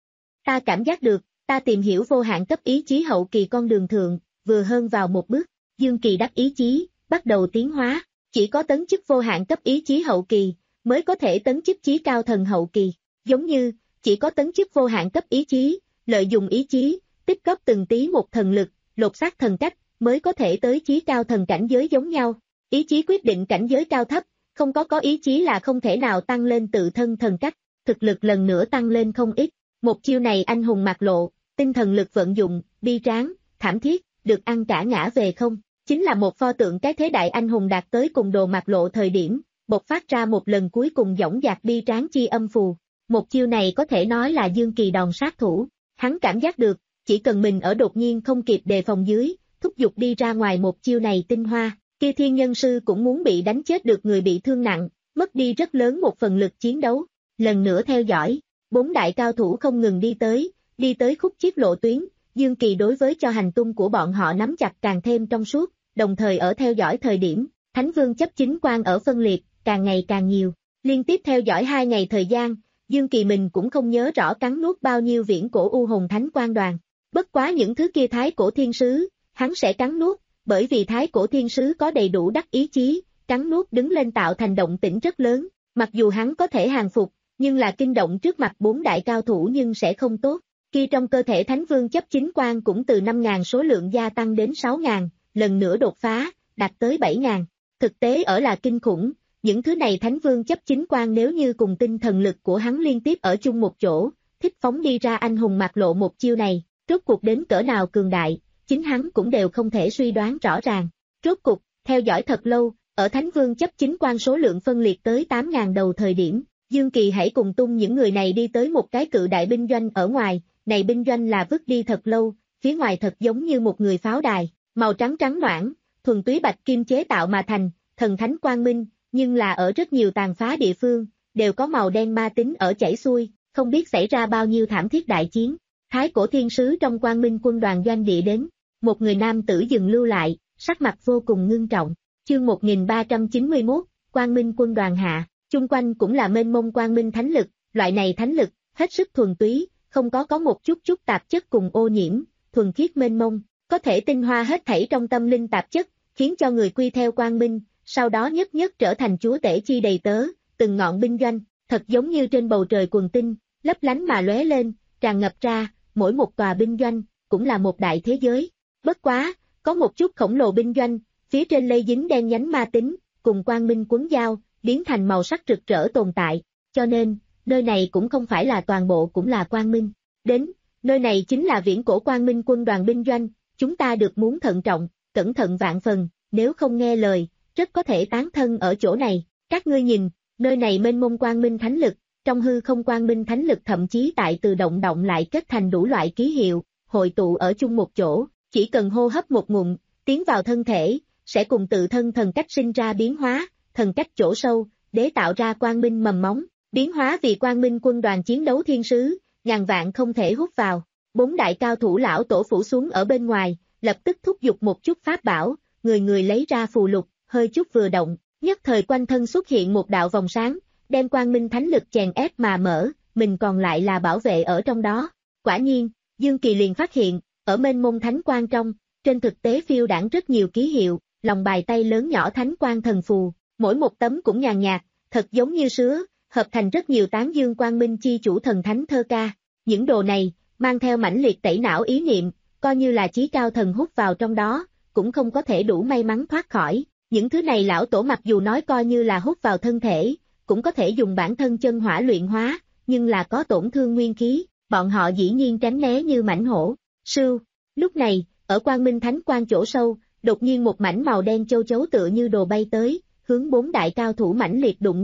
Ta cảm giác được, ta tìm hiểu vô hạn cấp ý chí hậu kỳ con đường thượng, vừa hơn vào một bước, Dương Kỳ đắc ý chí, bắt đầu tiến hóa, chỉ có tấn chức vô hạn cấp ý chí hậu kỳ, mới có thể tấn chức chí cao thần hậu kỳ, giống như, chỉ có tấn chức vô hạn cấp ý chí, lợi dụng ý chí, tích cấp từng tí một thần lực, lột xác thần cách, mới có thể tới chí cao thần cảnh giới giống nhau. Ý chí quyết định cảnh giới cao thấp, không có có ý chí là không thể nào tăng lên tự thân thần cách, thực lực lần nữa tăng lên không ít. Một chiêu này anh hùng mạc lộ, tinh thần lực vận dụng, bi tráng, thảm thiết, được ăn cả ngã về không, chính là một pho tượng cái thế đại anh hùng đạt tới cùng đồ mạc lộ thời điểm, bộc phát ra một lần cuối cùng dõng dạc bi tráng chi âm phù. Một chiêu này có thể nói là Dương Kỳ đòn sát thủ, hắn cảm giác được, chỉ cần mình ở đột nhiên không kịp đề phòng dưới, thúc giục đi ra ngoài một chiêu này tinh hoa, kia thiên nhân sư cũng muốn bị đánh chết được người bị thương nặng, mất đi rất lớn một phần lực chiến đấu. Lần nữa theo dõi, bốn đại cao thủ không ngừng đi tới, đi tới khúc chiết lộ tuyến, Dương Kỳ đối với cho hành tung của bọn họ nắm chặt càng thêm trong suốt, đồng thời ở theo dõi thời điểm, Thánh Vương chấp chính quan ở phân liệt, càng ngày càng nhiều, liên tiếp theo dõi hai ngày thời gian, Dương Kỳ mình cũng không nhớ rõ cắn nuốt bao nhiêu viễn cổ u hồn thánh quan đoàn, bất quá những thứ kia thái cổ thiên sứ, hắn sẽ cắn nuốt, bởi vì thái cổ thiên sứ có đầy đủ đắc ý chí, cắn nuốt đứng lên tạo thành động tĩnh rất lớn, mặc dù hắn có thể hàng phục, nhưng là kinh động trước mặt bốn đại cao thủ nhưng sẽ không tốt. Khi trong cơ thể Thánh Vương chấp chính quan cũng từ năm nghìn số lượng gia tăng đến sáu nghìn, lần nữa đột phá, đạt tới bảy nghìn. Thực tế ở là kinh khủng, những thứ này Thánh Vương chấp chính quan nếu như cùng tinh thần lực của hắn liên tiếp ở chung một chỗ, thích phóng đi ra anh hùng mạc lộ một chiêu này, rốt cuộc đến cỡ nào cường đại, chính hắn cũng đều không thể suy đoán rõ ràng. Rốt cuộc, theo dõi thật lâu, ở Thánh Vương chấp chính quan số lượng phân liệt tới tám nghìn đầu thời điểm, Dương Kỳ hãy cùng tung những người này đi tới một cái cự đại binh doanh ở ngoài, này binh doanh là vứt đi thật lâu, phía ngoài thật giống như một người pháo đài, màu trắng trắng noãn, thuần túy bạch kim chế tạo mà thành, thần thánh quang minh, nhưng là ở rất nhiều tàn phá địa phương, đều có màu đen ma tính ở chảy xuôi, không biết xảy ra bao nhiêu thảm thiết đại chiến. Thái cổ thiên sứ trong quang minh quân đoàn doanh địa đến, một người nam tử dừng lưu lại, sắc mặt vô cùng ngưng trọng. Chương một nghìn ba trăm chín mươi mốt, quang minh quân đoàn hạ, chung quanh cũng là mênh mông quang minh thánh lực, loại này thánh lực, hết sức thuần túy, không có có một chút chút tạp chất cùng ô nhiễm, thuần khiết mênh mông, có thể tinh hoa hết thảy trong tâm linh tạp chất, khiến cho người quy theo quang minh, sau đó nhất nhất trở thành chúa tể chi đầy tớ, từng ngọn binh doanh, thật giống như trên bầu trời quần tinh, lấp lánh mà lóe lên, tràn ngập ra, mỗi một tòa binh doanh, cũng là một đại thế giới. Bất quá, có một chút khổng lồ binh doanh, phía trên lây dính đen nhánh ma tính, cùng quang minh quấn giao, biến thành màu sắc rực rỡ tồn tại, cho nên, nơi này cũng không phải là toàn bộ cũng là quang minh. Đến, nơi này chính là viễn cổ quang minh quân đoàn binh doanh, chúng ta được muốn thận trọng, cẩn thận vạn phần, nếu không nghe lời, rất có thể tán thân ở chỗ này. Các ngươi nhìn, nơi này mênh mông quang minh thánh lực, trong hư không quang minh thánh lực thậm chí tại từ động động lại kết thành đủ loại ký hiệu, hội tụ ở chung một chỗ, chỉ cần hô hấp một ngụm, tiến vào thân thể, sẽ cùng tự thân thần cách sinh ra biến hóa, thần cách chỗ sâu, để tạo ra quang minh mầm móng, biến hóa vì quang minh quân đoàn chiến đấu thiên sứ, ngàn vạn không thể hút vào. Bốn đại cao thủ lão tổ phủ xuống ở bên ngoài, lập tức thúc giục một chút pháp bảo, người người lấy ra phù lục, hơi chút vừa động, nhất thời quanh thân xuất hiện một đạo vòng sáng, đem quang minh thánh lực chèn ép mà mở, mình còn lại là bảo vệ ở trong đó. Quả nhiên, Dương Kỳ liền phát hiện, ở mênh mông thánh quang trong, trên thực tế phiêu đãng rất nhiều ký hiệu, lòng bài tay lớn nhỏ thánh quang thần phù, mỗi một tấm cũng nhàn nhạt, thật giống như sứa, hợp thành rất nhiều tán dương quang minh chi chủ thần thánh thơ ca. Những đồ này, mang theo mãnh liệt tẩy não ý niệm, coi như là chí cao thần hút vào trong đó, cũng không có thể đủ may mắn thoát khỏi. Những thứ này lão tổ mặc dù nói coi như là hút vào thân thể, cũng có thể dùng bản thân chân hỏa luyện hóa, nhưng là có tổn thương nguyên khí, bọn họ dĩ nhiên tránh né như mảnh hổ. Sưu, lúc này, ở quang minh thánh quang chỗ sâu, đột nhiên một mảnh màu đen châu chấu tựa như đồ bay tới, hướng bốn đại cao thủ mãnh liệt đụng nhau,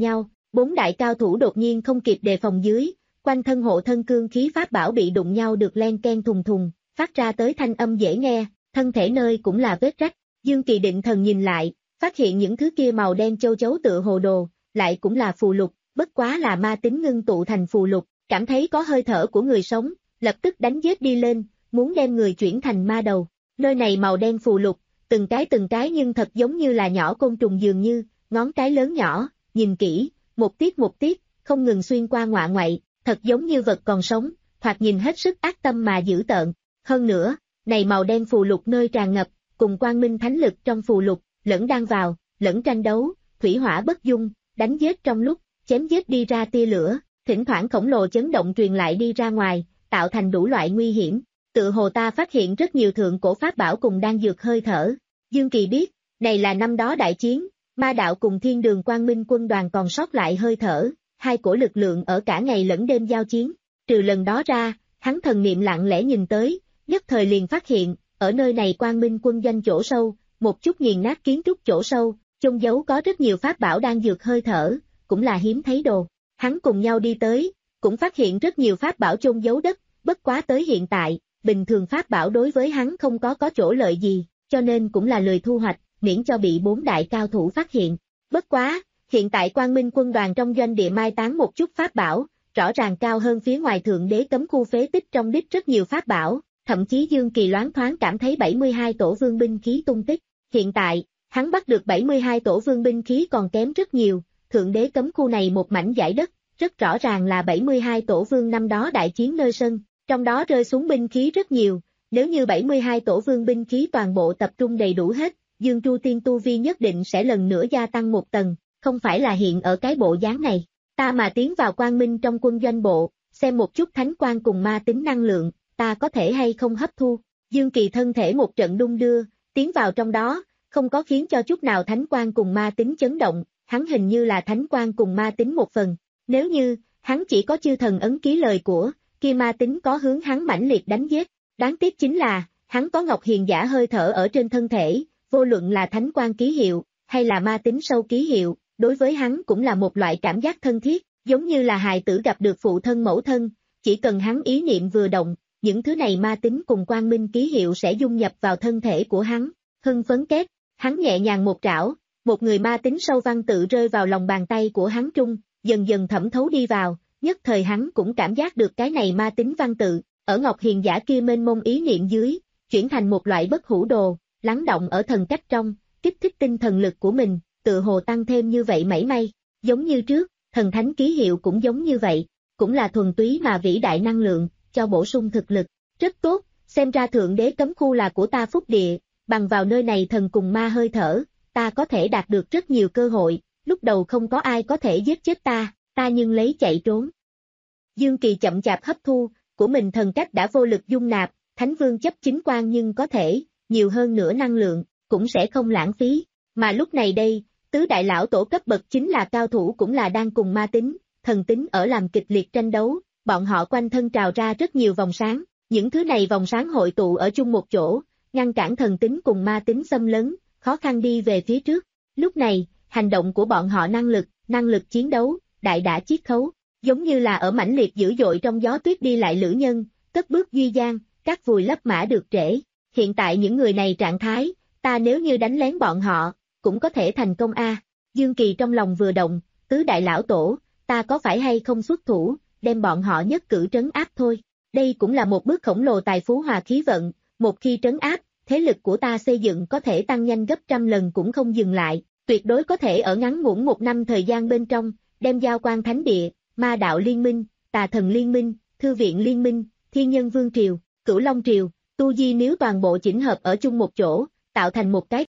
Bốn đại cao thủ đột nhiên không kịp đề phòng dưới, quanh thân hộ thân cương khí pháp bảo bị đụng nhau được len ken thùng thùng, phát ra tới thanh âm dễ nghe, thân thể nơi cũng là vết rách. Dương Kỳ định thần nhìn lại, phát hiện những thứ kia màu đen châu chấu tựa hồ đồ, lại cũng là phù lục, bất quá là ma tính ngưng tụ thành phù lục, cảm thấy có hơi thở của người sống, lập tức đánh giết đi lên, muốn đem người chuyển thành ma đầu. Nơi này màu đen phù lục, từng cái từng cái nhưng thật giống như là nhỏ côn trùng dường như, ngón cái lớn nhỏ, nhìn kỹ, một tiết một tiết, không ngừng xuyên qua ngoạ ngoại, thật giống như vật còn sống, thoạt nhìn hết sức ác tâm mà dữ tợn. Hơn nữa, này màu đen phù lục nơi tràn ngập, cùng quang minh thánh lực trong phù lục, lẫn đang vào, lẫn tranh đấu, thủy hỏa bất dung, đánh giết trong lúc, chém giết đi ra tia lửa, thỉnh thoảng khổng lồ chấn động truyền lại đi ra ngoài, tạo thành đủ loại nguy hiểm. Tự hồ ta phát hiện rất nhiều thượng cổ pháp bảo cùng đang dược hơi thở. Dương Kỳ biết, này là năm đó đại chiến, ma đạo cùng thiên đường quang minh quân đoàn còn sót lại hơi thở, hai cổ lực lượng ở cả ngày lẫn đêm giao chiến. Trừ lần đó ra, hắn thần niệm lặng lẽ nhìn tới, nhất thời liền phát hiện, ở nơi này quang minh quân doanh chỗ sâu, một chút nghiền nát kiến trúc chỗ sâu, chôn giấu có rất nhiều pháp bảo đang dược hơi thở, cũng là hiếm thấy đồ. Hắn cùng nhau đi tới, cũng phát hiện rất nhiều pháp bảo chôn giấu đất, bất quá tới hiện tại, bình thường pháp bảo đối với hắn không có có chỗ lợi gì, cho nên cũng là lười thu hoạch, miễn cho bị bốn đại cao thủ phát hiện. Bất quá, hiện tại quang minh quân đoàn trong doanh địa mai táng một chút pháp bảo, rõ ràng cao hơn phía ngoài thượng đế cấm khu phế tích trong đích rất nhiều pháp bảo, thậm chí Dương Kỳ loáng thoáng cảm thấy bảy mươi hai tổ vương binh khí tung tích. Hiện tại, hắn bắt được bảy mươi hai tổ vương binh khí còn kém rất nhiều, thượng đế cấm khu này một mảnh giải đất, rất rõ ràng là bảy mươi hai tổ vương năm đó đại chiến nơi sân, trong đó rơi xuống binh khí rất nhiều, nếu như bảy mươi hai tổ vương binh khí toàn bộ tập trung đầy đủ hết, Dương Tru Tiên tu vi nhất định sẽ lần nữa gia tăng một tầng, không phải là hiện ở cái bộ dáng này. Ta mà tiến vào quang minh trong quân doanh bộ, xem một chút thánh quang cùng ma tính năng lượng, ta có thể hay không hấp thu. Dương Kỳ thân thể một trận đung đưa, tiến vào trong đó, không có khiến cho chút nào thánh quang cùng ma tính chấn động, hắn hình như là thánh quang cùng ma tính một phần. Nếu như, hắn chỉ có chư thần ấn ký lời của, kia ma tính có hướng hắn mãnh liệt đánh giết. Đáng tiếc chính là, hắn có Ngọc Hiền giả hơi thở ở trên thân thể, vô luận là thánh quang ký hiệu, hay là ma tính sâu ký hiệu, đối với hắn cũng là một loại cảm giác thân thiết, giống như là hài tử gặp được phụ thân mẫu thân, chỉ cần hắn ý niệm vừa động, những thứ này ma tính cùng quang minh ký hiệu sẽ dung nhập vào thân thể của hắn. Hưng phấn kết, hắn nhẹ nhàng một trảo, một người ma tính sâu văn tự rơi vào lòng bàn tay của hắn trung, dần dần thẩm thấu đi vào, nhất thời hắn cũng cảm giác được cái này ma tính văn tự, ở Ngọc Hiền giả kia mênh mông ý niệm dưới, chuyển thành một loại bất hủ đồ, lắng động ở thần cách trong, kích thích tinh thần lực của mình, tự hồ tăng thêm như vậy mảy may, giống như trước, thần thánh ký hiệu cũng giống như vậy, cũng là thuần túy mà vĩ đại năng lượng, cho bổ sung thực lực, rất tốt, xem ra thượng đế cấm khu là của ta phúc địa, bằng vào nơi này thần cùng ma hơi thở, ta có thể đạt được rất nhiều cơ hội, lúc đầu không có ai có thể giết chết ta, ta nhưng lấy chạy trốn. Dương Kỳ chậm chạp hấp thu, của mình thần cách đã vô lực dung nạp, Thánh Vương chấp chính quan nhưng có thể, nhiều hơn nữa năng lượng, cũng sẽ không lãng phí, mà lúc này đây, tứ đại lão tổ cấp bậc chính là cao thủ cũng là đang cùng ma tính, thần tính ở làm kịch liệt tranh đấu, bọn họ quanh thân trào ra rất nhiều vòng sáng, những thứ này vòng sáng hội tụ ở chung một chỗ, ngăn cản thần tính cùng ma tính xâm lấn, khó khăn đi về phía trước. Lúc này, hành động của bọn họ năng lực, năng lực chiến đấu, đại đã chiết khấu, giống như là ở mãnh liệt dữ dội trong gió tuyết đi lại lữ nhân, cất bước duy gian, các vùi lấp mã được trễ. Hiện tại những người này trạng thái, ta nếu như đánh lén bọn họ, cũng có thể thành công a. Dương Kỳ trong lòng vừa động, tứ đại lão tổ, ta có phải hay không xuất thủ, đem bọn họ nhất cử trấn áp thôi. Đây cũng là một bước khổng lồ tài phú hòa khí vận, một khi trấn áp, thế lực của ta xây dựng có thể tăng nhanh gấp trăm lần cũng không dừng lại, tuyệt đối có thể ở ngắn ngủn một năm thời gian bên trong, đem Giao Quan Thánh Địa, Ma Đạo Liên Minh, Tà Thần Liên Minh, Thư Viện Liên Minh, Thiên Nhân Vương Triều, Cửu Long Triều, Tu Di nếu toàn bộ chỉnh hợp ở chung một chỗ, tạo thành một cái.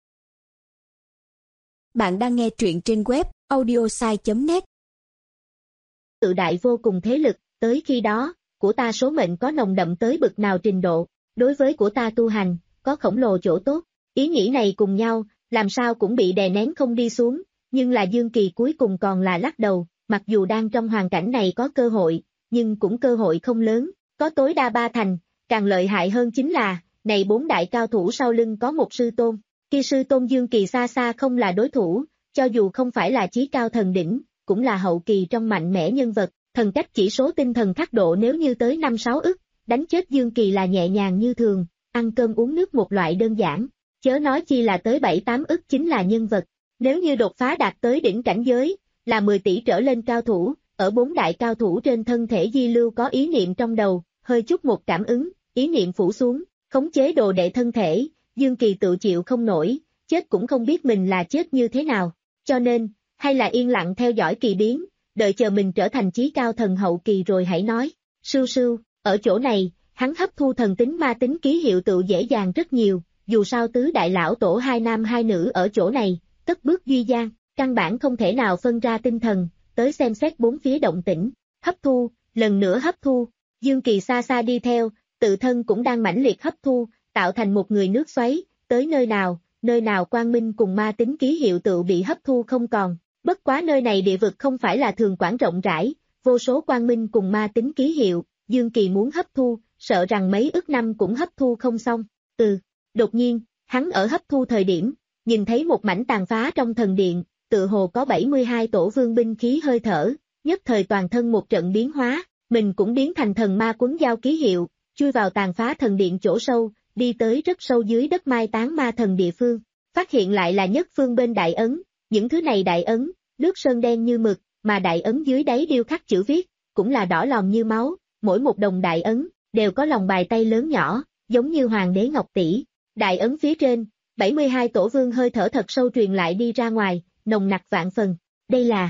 Bạn đang nghe truyện trên web audiosai chấm net. Tự đại vô cùng thế lực, tới khi đó, của ta số mệnh có nồng đậm tới bực nào trình độ, đối với của ta tu hành, có khổng lồ chỗ tốt. Ý nghĩ này cùng nhau, làm sao cũng bị đè nén không đi xuống, nhưng là Dương Kỳ cuối cùng còn là lắc đầu, mặc dù đang trong hoàn cảnh này có cơ hội, nhưng cũng cơ hội không lớn, có tối đa ba thành, càng lợi hại hơn chính là, này bốn đại cao thủ sau lưng có một sư tôn, kia sư tôn Dương Kỳ xa xa không là đối thủ, cho dù không phải là chí cao thần đỉnh, cũng là hậu kỳ trong mạnh mẽ nhân vật, thần cách chỉ số tinh thần khắc độ nếu như tới năm sáu ức, đánh chết Dương Kỳ là nhẹ nhàng như thường, ăn cơm uống nước một loại đơn giản, chớ nói chi là tới bảy tám ức chính là nhân vật. Nếu như đột phá đạt tới đỉnh cảnh giới, là mười tỷ trở lên cao thủ, ở bốn đại cao thủ trên thân thể Di Lưu có ý niệm trong đầu, hơi chút một cảm ứng, ý niệm phủ xuống, khống chế đồ đệ thân thể, Dương Kỳ tự chịu không nổi, chết cũng không biết mình là chết như thế nào, cho nên, hay là yên lặng theo dõi kỳ biến, đợi chờ mình trở thành chí cao thần hậu kỳ rồi hãy nói, sưu sưu, ở chỗ này, hắn hấp thu thần tính ma tính ký hiệu tự dễ dàng rất nhiều, dù sao tứ đại lão tổ hai nam hai nữ ở chỗ này, cất bước duy gian, căn bản không thể nào phân ra tinh thần, tới xem xét bốn phía động tĩnh, hấp thu, lần nữa hấp thu, Dương Kỳ xa xa đi theo, tự thân cũng đang mãnh liệt hấp thu, tạo thành một người nước xoáy, tới nơi nào, nơi nào quang minh cùng ma tính ký hiệu tự bị hấp thu không còn, bất quá nơi này địa vực không phải là thường quản rộng rãi, vô số quang minh cùng ma tính ký hiệu, Dương Kỳ muốn hấp thu, sợ rằng mấy ức năm cũng hấp thu không xong, ừ, đột nhiên, hắn ở hấp thu thời điểm, nhìn thấy một mảnh tàn phá trong thần điện, tự hồ có bảy mươi hai tổ vương binh khí hơi thở, nhất thời toàn thân một trận biến hóa, mình cũng biến thành thần ma quấn giao ký hiệu, chui vào tàn phá thần điện chỗ sâu, đi tới rất sâu dưới đất mai táng ma thần địa phương, phát hiện lại là nhất phương bên đại ấn, những thứ này đại ấn, nước sơn đen như mực, mà đại ấn dưới đáy điêu khắc chữ viết, cũng là đỏ lòm như máu, mỗi một đồng đại ấn, đều có lòng bài tay lớn nhỏ, giống như hoàng đế ngọc tỷ, đại ấn phía trên, bảy mươi hai tổ vương hơi thở thật sâu truyền lại đi ra ngoài, nồng nặc vạn phần, đây là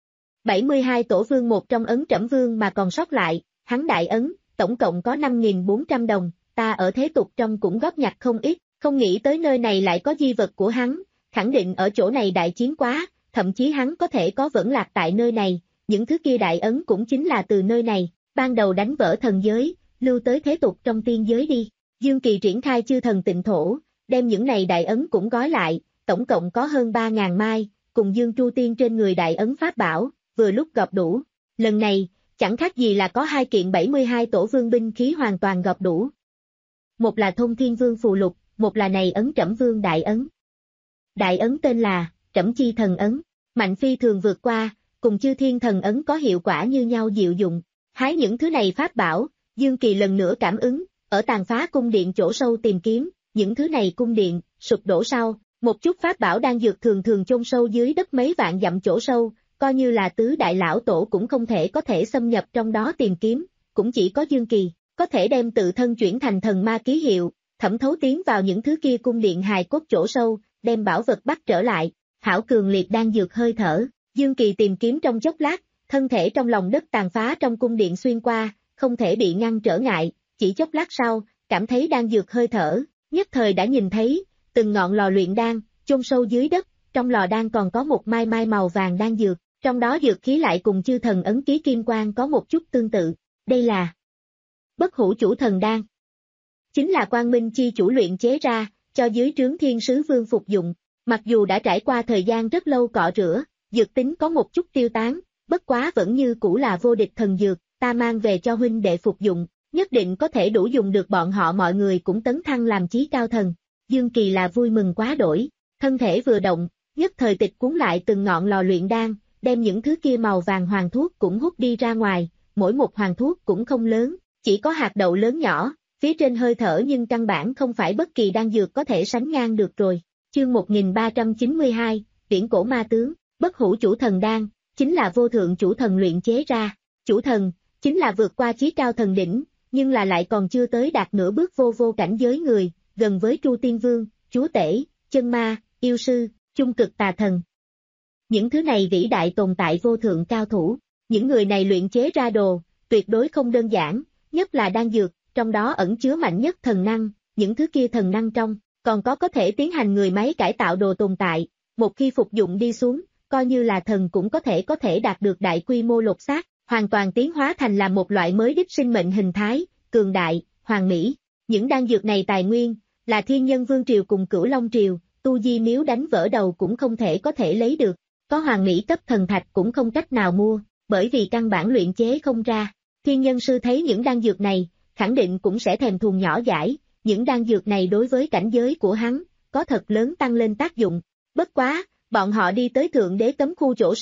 bảy mươi hai tổ vương một trong ấn trẫm vương mà còn sót lại, hắn đại ấn, tổng cộng có năm nghìn bốn trăm đồng, ta ở thế tục trong cũng góp nhặt không ít, không nghĩ tới nơi này lại có di vật của hắn, khẳng định ở chỗ này đại chiến quá, thậm chí hắn có thể có vẫn lạc tại nơi này, những thứ kia đại ấn cũng chính là từ nơi này, ban đầu đánh vỡ thần giới, lưu tới thế tục trong tiên giới đi, Dương Kỳ triển khai chư thần tịnh thổ, đem những này đại ấn cũng gói lại, tổng cộng có hơn ba ngàn mai, cùng Dương Tru Tiên trên người đại ấn pháp bảo, vừa lúc gặp đủ, lần này, chẳng khác gì là có hai kiện bảy mươi hai tổ vương binh khí hoàn toàn gặp đủ. Một là Thông Thiên Vương phù lục, một là này ấn trẫm vương đại ấn. Đại ấn tên là Trẫm Chi Thần Ấn, mạnh phi thường vượt qua, cùng chư thiên thần ấn có hiệu quả như nhau diệu dụng. Hái những thứ này pháp bảo, Dương Kỳ lần nữa cảm ứng, ở tàn phá cung điện chỗ sâu tìm kiếm, những thứ này cung điện, sụp đổ sau, một chút pháp bảo đang dược thường thường chôn sâu dưới đất mấy vạn dặm chỗ sâu, coi như là tứ đại lão tổ cũng không thể có thể xâm nhập trong đó tìm kiếm, cũng chỉ có Dương Kỳ, có thể đem tự thân chuyển thành thần ma ký hiệu, thẩm thấu tiến vào những thứ kia cung điện hài cốt chỗ sâu, đem bảo vật bắt trở lại, hảo cường liệt đang dược hơi thở, Dương Kỳ tìm kiếm trong chốc lát, thân thể trong lòng đất tàn phá trong cung điện xuyên qua, không thể bị ngăn trở ngại, chỉ chốc lát sau, cảm thấy đang dược hơi thở, nhất thời đã nhìn thấy, từng ngọn lò luyện đan, chôn sâu dưới đất, trong lò đan còn có một mai mai màu vàng đan dược, trong đó dược khí lại cùng chư thần ấn ký kim quang có một chút tương tự, đây là Bất Hủ Chủ Thần Đan. Chính là Quang Minh chi chủ luyện chế ra, cho dưới trướng Thiên Sứ Vương phục dụng, mặc dù đã trải qua thời gian rất lâu cọ rửa, dược tính có một chút tiêu tán, bất quá vẫn như cũ là vô địch thần dược, ta mang về cho huynh đệ phục dụng, nhất định có thể đủ dùng được bọn họ mọi người cũng tấn thăng làm chí cao thần. Dương Kỳ là vui mừng quá đổi, thân thể vừa động, nhất thời tịch cuốn lại từng ngọn lò luyện đan, đem những thứ kia màu vàng hoàng thuốc cũng hút đi ra ngoài, mỗi một hoàng thuốc cũng không lớn, chỉ có hạt đậu lớn nhỏ, phía trên hơi thở nhưng căn bản không phải bất kỳ đan dược có thể sánh ngang được rồi. Chương một nghìn ba trăm chín mươi hai, Viễn cổ ma tướng, Bất Hủ Chủ Thần Đan, chính là vô thượng chủ thần luyện chế ra, chủ thần, chính là vượt qua chí cao thần đỉnh, nhưng là lại còn chưa tới đạt nửa bước vô vô cảnh giới người, gần với Tru Tiên Vương, chúa tể, chân ma, yêu sư, chung cực tà thần. Những thứ này vĩ đại tồn tại vô thượng cao thủ, những người này luyện chế ra đồ, tuyệt đối không đơn giản, nhất là đan dược, trong đó ẩn chứa mạnh nhất thần năng, những thứ kia thần năng trong, còn có có thể tiến hành người máy cải tạo đồ tồn tại, một khi phục dụng đi xuống, coi như là thần cũng có thể có thể đạt được đại quy mô lột xác, hoàn toàn tiến hóa thành là một loại mới đích sinh mệnh hình thái, cường đại, hoàn mỹ. Những đan dược này tài nguyên, là Thiên Nhân Vương Triều cùng Cửu Long Triều, tu di miếu đánh vỡ đầu cũng không thể có thể lấy được, có hoàn mỹ cấp thần thạch cũng không cách nào mua, bởi vì căn bản luyện chế không ra. Thiên Nhân Sư thấy những đan dược này, khẳng định cũng sẽ thèm thuồng nhỏ dãi, những đan dược này đối với cảnh giới của hắn, có thật lớn tăng lên tác dụng. Bất quá, bọn họ đi tới thượng đế cấm khu chỗ sâu,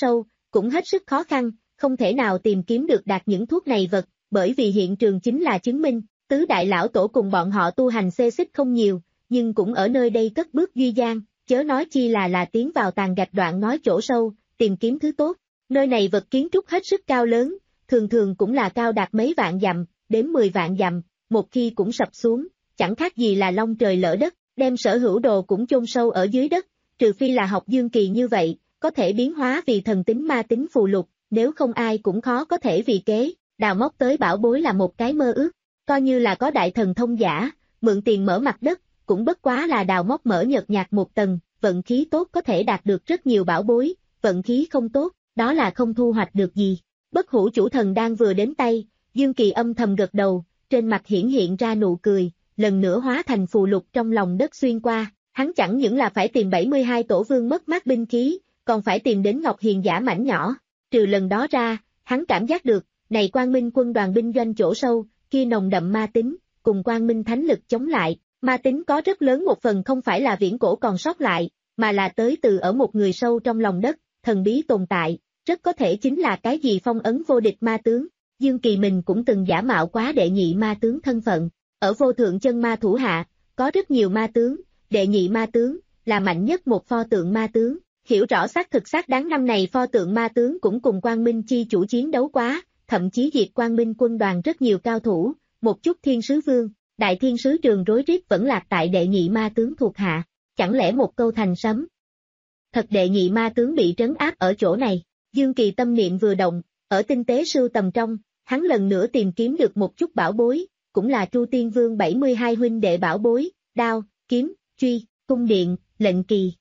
cũng hết sức khó khăn, không thể nào tìm kiếm được đạt những thuốc này vật, bởi vì hiện trường chính là chứng minh, tứ đại lão tổ cùng bọn họ tu hành xê xích không nhiều, nhưng cũng ở nơi đây cất bước duy gian, chớ nói chi là là tiến vào tàn gạch đoạn ngói chỗ sâu, tìm kiếm thứ tốt. Nơi này vật kiến trúc hết sức cao lớn, thường thường cũng là cao đạt mấy vạn dặm, đến mười vạn dặm, một khi cũng sập xuống, chẳng khác gì là long trời lỡ đất, đem sở hữu đồ cũng chôn sâu ở dưới đất, trừ phi là học dương kỳ như vậy, có thể biến hóa vì thần tính ma tính phù lục, nếu không ai cũng khó có thể vì kế, đào móc tới bảo bối là một cái mơ ước, coi như là có đại thần thông giả, mượn tiền mở mặt đất, cũng bất quá là đào móc mở nhợt nhạt một tầng, vận khí tốt có thể đạt được rất nhiều bảo bối, vận khí không tốt, đó là không thu hoạch được gì. Bất hủ chủ thần đang vừa đến tay, Dương Kỳ âm thầm gật đầu, trên mặt hiển hiện ra nụ cười, lần nữa hóa thành phù lục trong lòng đất xuyên qua, hắn chẳng những là phải tìm bảy mươi hai tổ vương mất mát binh khí, còn phải tìm đến Ngọc Hiền giả mảnh nhỏ, trừ lần đó ra, hắn cảm giác được, này Quang Minh quân đoàn binh doanh chỗ sâu, kia nồng đậm ma tính, cùng Quang Minh thánh lực chống lại, ma tính có rất lớn một phần không phải là viễn cổ còn sót lại, mà là tới từ ở một người sâu trong lòng đất, thần bí tồn tại, rất có thể chính là cái gì phong ấn vô địch ma tướng. Dương Kỳ mình cũng từng giả mạo quá đệ nhị ma tướng thân phận, ở vô thượng chân ma thủ hạ, có rất nhiều ma tướng, đệ nhị ma tướng, là mạnh nhất một pho tượng ma tướng, hiểu rõ xác thực xác đáng năm này pho tượng ma tướng cũng cùng Quang Minh chi chủ chiến đấu quá, thậm chí diệt Quang Minh quân đoàn rất nhiều cao thủ, một chút thiên sứ vương, đại thiên sứ trường rối rít vẫn lạc tại đệ nhị ma tướng thuộc hạ, chẳng lẽ một câu thành sấm. Thật đệ nhị ma tướng bị trấn áp ở chỗ này, Dương Kỳ tâm niệm vừa động, ở tinh tế sưu tầm trong, hắn lần nữa tìm kiếm được một chút bảo bối, cũng là Tru Tiên Vương bảy mươi hai huynh đệ bảo bối, đao, kiếm, truy, cung điện, lệnh kỳ.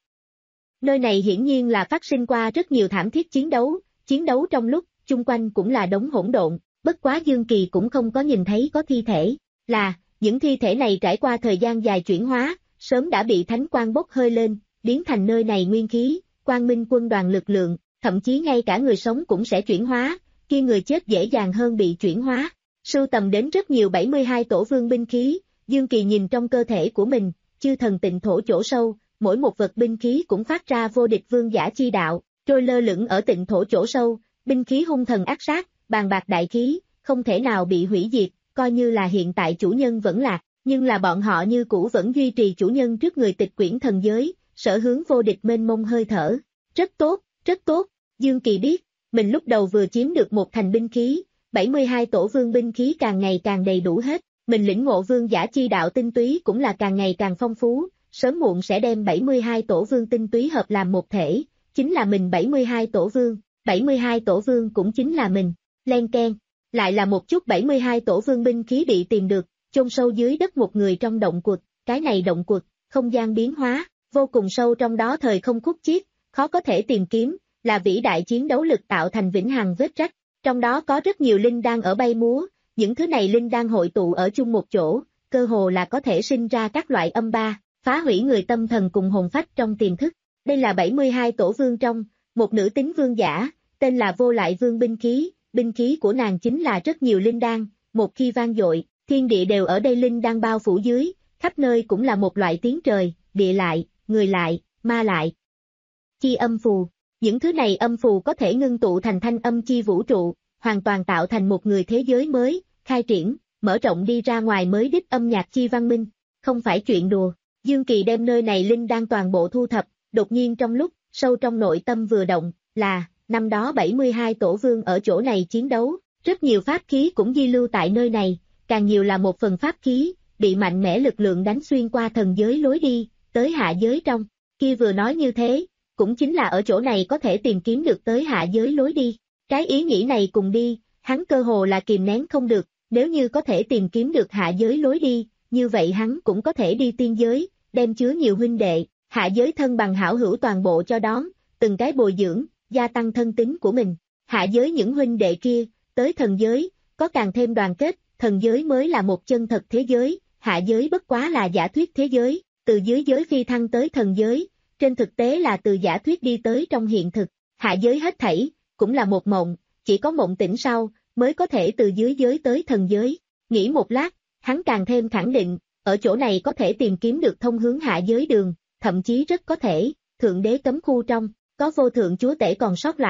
Nơi này hiển nhiên là phát sinh qua rất nhiều thảm thiết chiến đấu, chiến đấu trong lúc, chung quanh cũng là đống hỗn độn, bất quá Dương Kỳ cũng không có nhìn thấy có thi thể, là, những thi thể này trải qua thời gian dài chuyển hóa, sớm đã bị thánh quang bốc hơi lên, biến thành nơi này nguyên khí, Quang Minh quân đoàn lực lượng, thậm chí ngay cả người sống cũng sẽ chuyển hóa, kia người chết dễ dàng hơn bị chuyển hóa. Sưu tầm đến rất nhiều bảy mươi hai tổ vương binh khí, Dương Kỳ nhìn trong cơ thể của mình, chư thần tịnh thổ chỗ sâu, mỗi một vật binh khí cũng phát ra vô địch vương giả chi đạo, trôi lơ lửng ở tịnh thổ chỗ sâu, binh khí hung thần ác sát, bàn bạc đại khí, không thể nào bị hủy diệt, coi như là hiện tại chủ nhân vẫn lạc, nhưng là bọn họ như cũ vẫn duy trì chủ nhân trước người tịch quyển thần giới, sở hướng vô địch mênh mông hơi thở. Rất tốt, rất tốt, Dương Kỳ biết, mình lúc đầu vừa chiếm được một thành binh khí, bảy mươi hai tổ vương binh khí càng ngày càng đầy đủ hết, mình lĩnh ngộ vương giả chi đạo tinh túy cũng là càng ngày càng phong phú, sớm muộn sẽ đem bảy mươi hai tổ vương tinh túy hợp làm một thể, chính là mình bảy mươi hai tổ vương, bảy mươi hai tổ vương cũng chính là mình, len keng, lại là một chút bảy mươi hai tổ vương binh khí bị tìm được, chôn sâu dưới đất một người trong động quật, cái này động quật, không gian biến hóa, vô cùng sâu trong đó thời không khúc chiết, khó có thể tìm kiếm, là vĩ đại chiến đấu lực tạo thành vĩnh hằng vết rách, trong đó có rất nhiều linh đan ở bay múa, những thứ này linh đan hội tụ ở chung một chỗ, cơ hồ là có thể sinh ra các loại âm ba, phá hủy người tâm thần cùng hồn phách trong tiềm thức. Đây là bảy mươi hai tổ vương trong, một nữ tính vương giả, tên là Vô Lại Vương binh khí, binh khí của nàng chính là rất nhiều linh đan, một khi vang dội, thiên địa đều ở đây linh đan bao phủ dưới, khắp nơi cũng là một loại tiếng trời, địa lại, người lại, ma lại. Chi âm phù, những thứ này âm phù có thể ngưng tụ thành thanh âm chi vũ trụ, hoàn toàn tạo thành một người thế giới mới, khai triển, mở rộng đi ra ngoài mới đích âm nhạc chi văn minh, không phải chuyện đùa. Dương Kỳ đem nơi này linh đan toàn bộ thu thập, đột nhiên trong lúc, sâu trong nội tâm vừa động, là, năm đó bảy mươi hai tổ vương ở chỗ này chiến đấu, rất nhiều pháp khí cũng di lưu tại nơi này, càng nhiều là một phần pháp khí, bị mạnh mẽ lực lượng đánh xuyên qua thần giới lối đi, tới hạ giới trong, kia vừa nói như thế, cũng chính là ở chỗ này có thể tìm kiếm được tới hạ giới lối đi, cái ý nghĩ này cùng đi, hắn cơ hồ là kìm nén không được, nếu như có thể tìm kiếm được hạ giới lối đi, như vậy hắn cũng có thể đi tiên giới, đem chứa nhiều huynh đệ, hạ giới thân bằng hảo hữu toàn bộ cho đón, từng cái bồi dưỡng, gia tăng thân tính của mình, hạ giới những huynh đệ kia, tới thần giới, có càng thêm đoàn kết, thần giới mới là một chân thật thế giới, hạ giới bất quá là giả thuyết thế giới, từ dưới giới phi thăng tới thần giới, trên thực tế là từ giả thuyết đi tới trong hiện thực, hạ giới hết thảy, cũng là một mộng, chỉ có mộng tỉnh sau, mới có thể từ dưới giới tới thần giới, nghĩ một lát, hắn càng thêm khẳng định, ở chỗ này có thể tìm kiếm được thông hướng hạ giới đường, thậm chí rất có thể, thượng đế cấm khu trong, có vô thượng chúa tể còn sót lại,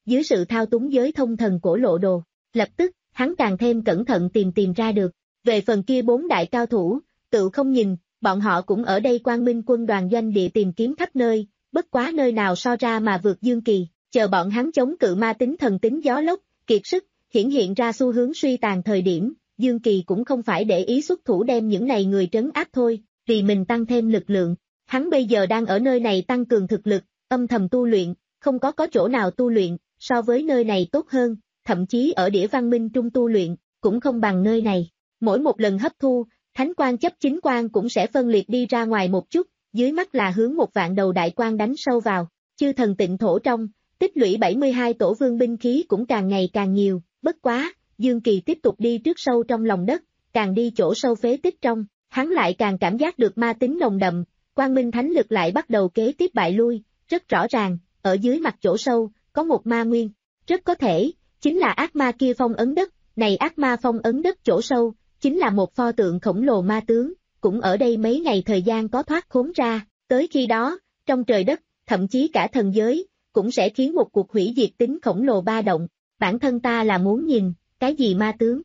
dưới sự thao túng giới thông thần cổ lộ đồ. Lập tức, hắn càng thêm cẩn thận tìm tìm ra được. Về phần kia bốn đại cao thủ, tự không nhìn, bọn họ cũng ở đây Quang Minh quân đoàn doanh địa tìm kiếm khắp nơi, bất quá nơi nào so ra mà vượt Dương Kỳ, chờ bọn hắn chống cự ma tính thần tính gió lốc, kiệt sức, hiển hiện ra xu hướng suy tàn thời điểm, Dương Kỳ cũng không phải để ý xuất thủ đem những này người trấn áp thôi, vì mình tăng thêm lực lượng. Hắn bây giờ đang ở nơi này tăng cường thực lực, âm thầm tu luyện, không có có chỗ nào tu luyện, so với nơi này tốt hơn, thậm chí ở đĩa văn minh trung tu luyện, cũng không bằng nơi này. Mỗi một lần hấp thu, thánh quan chấp chính quan cũng sẽ phân liệt đi ra ngoài một chút, dưới mắt là hướng một vạn đầu đại quan đánh sâu vào, chư thần tịnh thổ trong, tích lũy bảy mươi hai tổ vương binh khí cũng càng ngày càng nhiều, bất quá, Dương Kỳ tiếp tục đi trước sâu trong lòng đất, càng đi chỗ sâu phế tích trong, hắn lại càng cảm giác được ma tính nồng đậm, quang minh thánh lực lại bắt đầu kế tiếp bại lui, rất rõ ràng, ở dưới mặt chỗ sâu, có một ma nguyên, rất có thể, chính là ác ma kia phong ấn đất, này ác ma phong ấn đất chỗ sâu, chính là một pho tượng khổng lồ ma tướng, cũng ở đây mấy ngày thời gian có thoát khốn ra, tới khi đó, trong trời đất, thậm chí cả thần giới, cũng sẽ khiến một cuộc hủy diệt tính khổng lồ ba động, bản thân ta là muốn nhìn, cái gì ma tướng?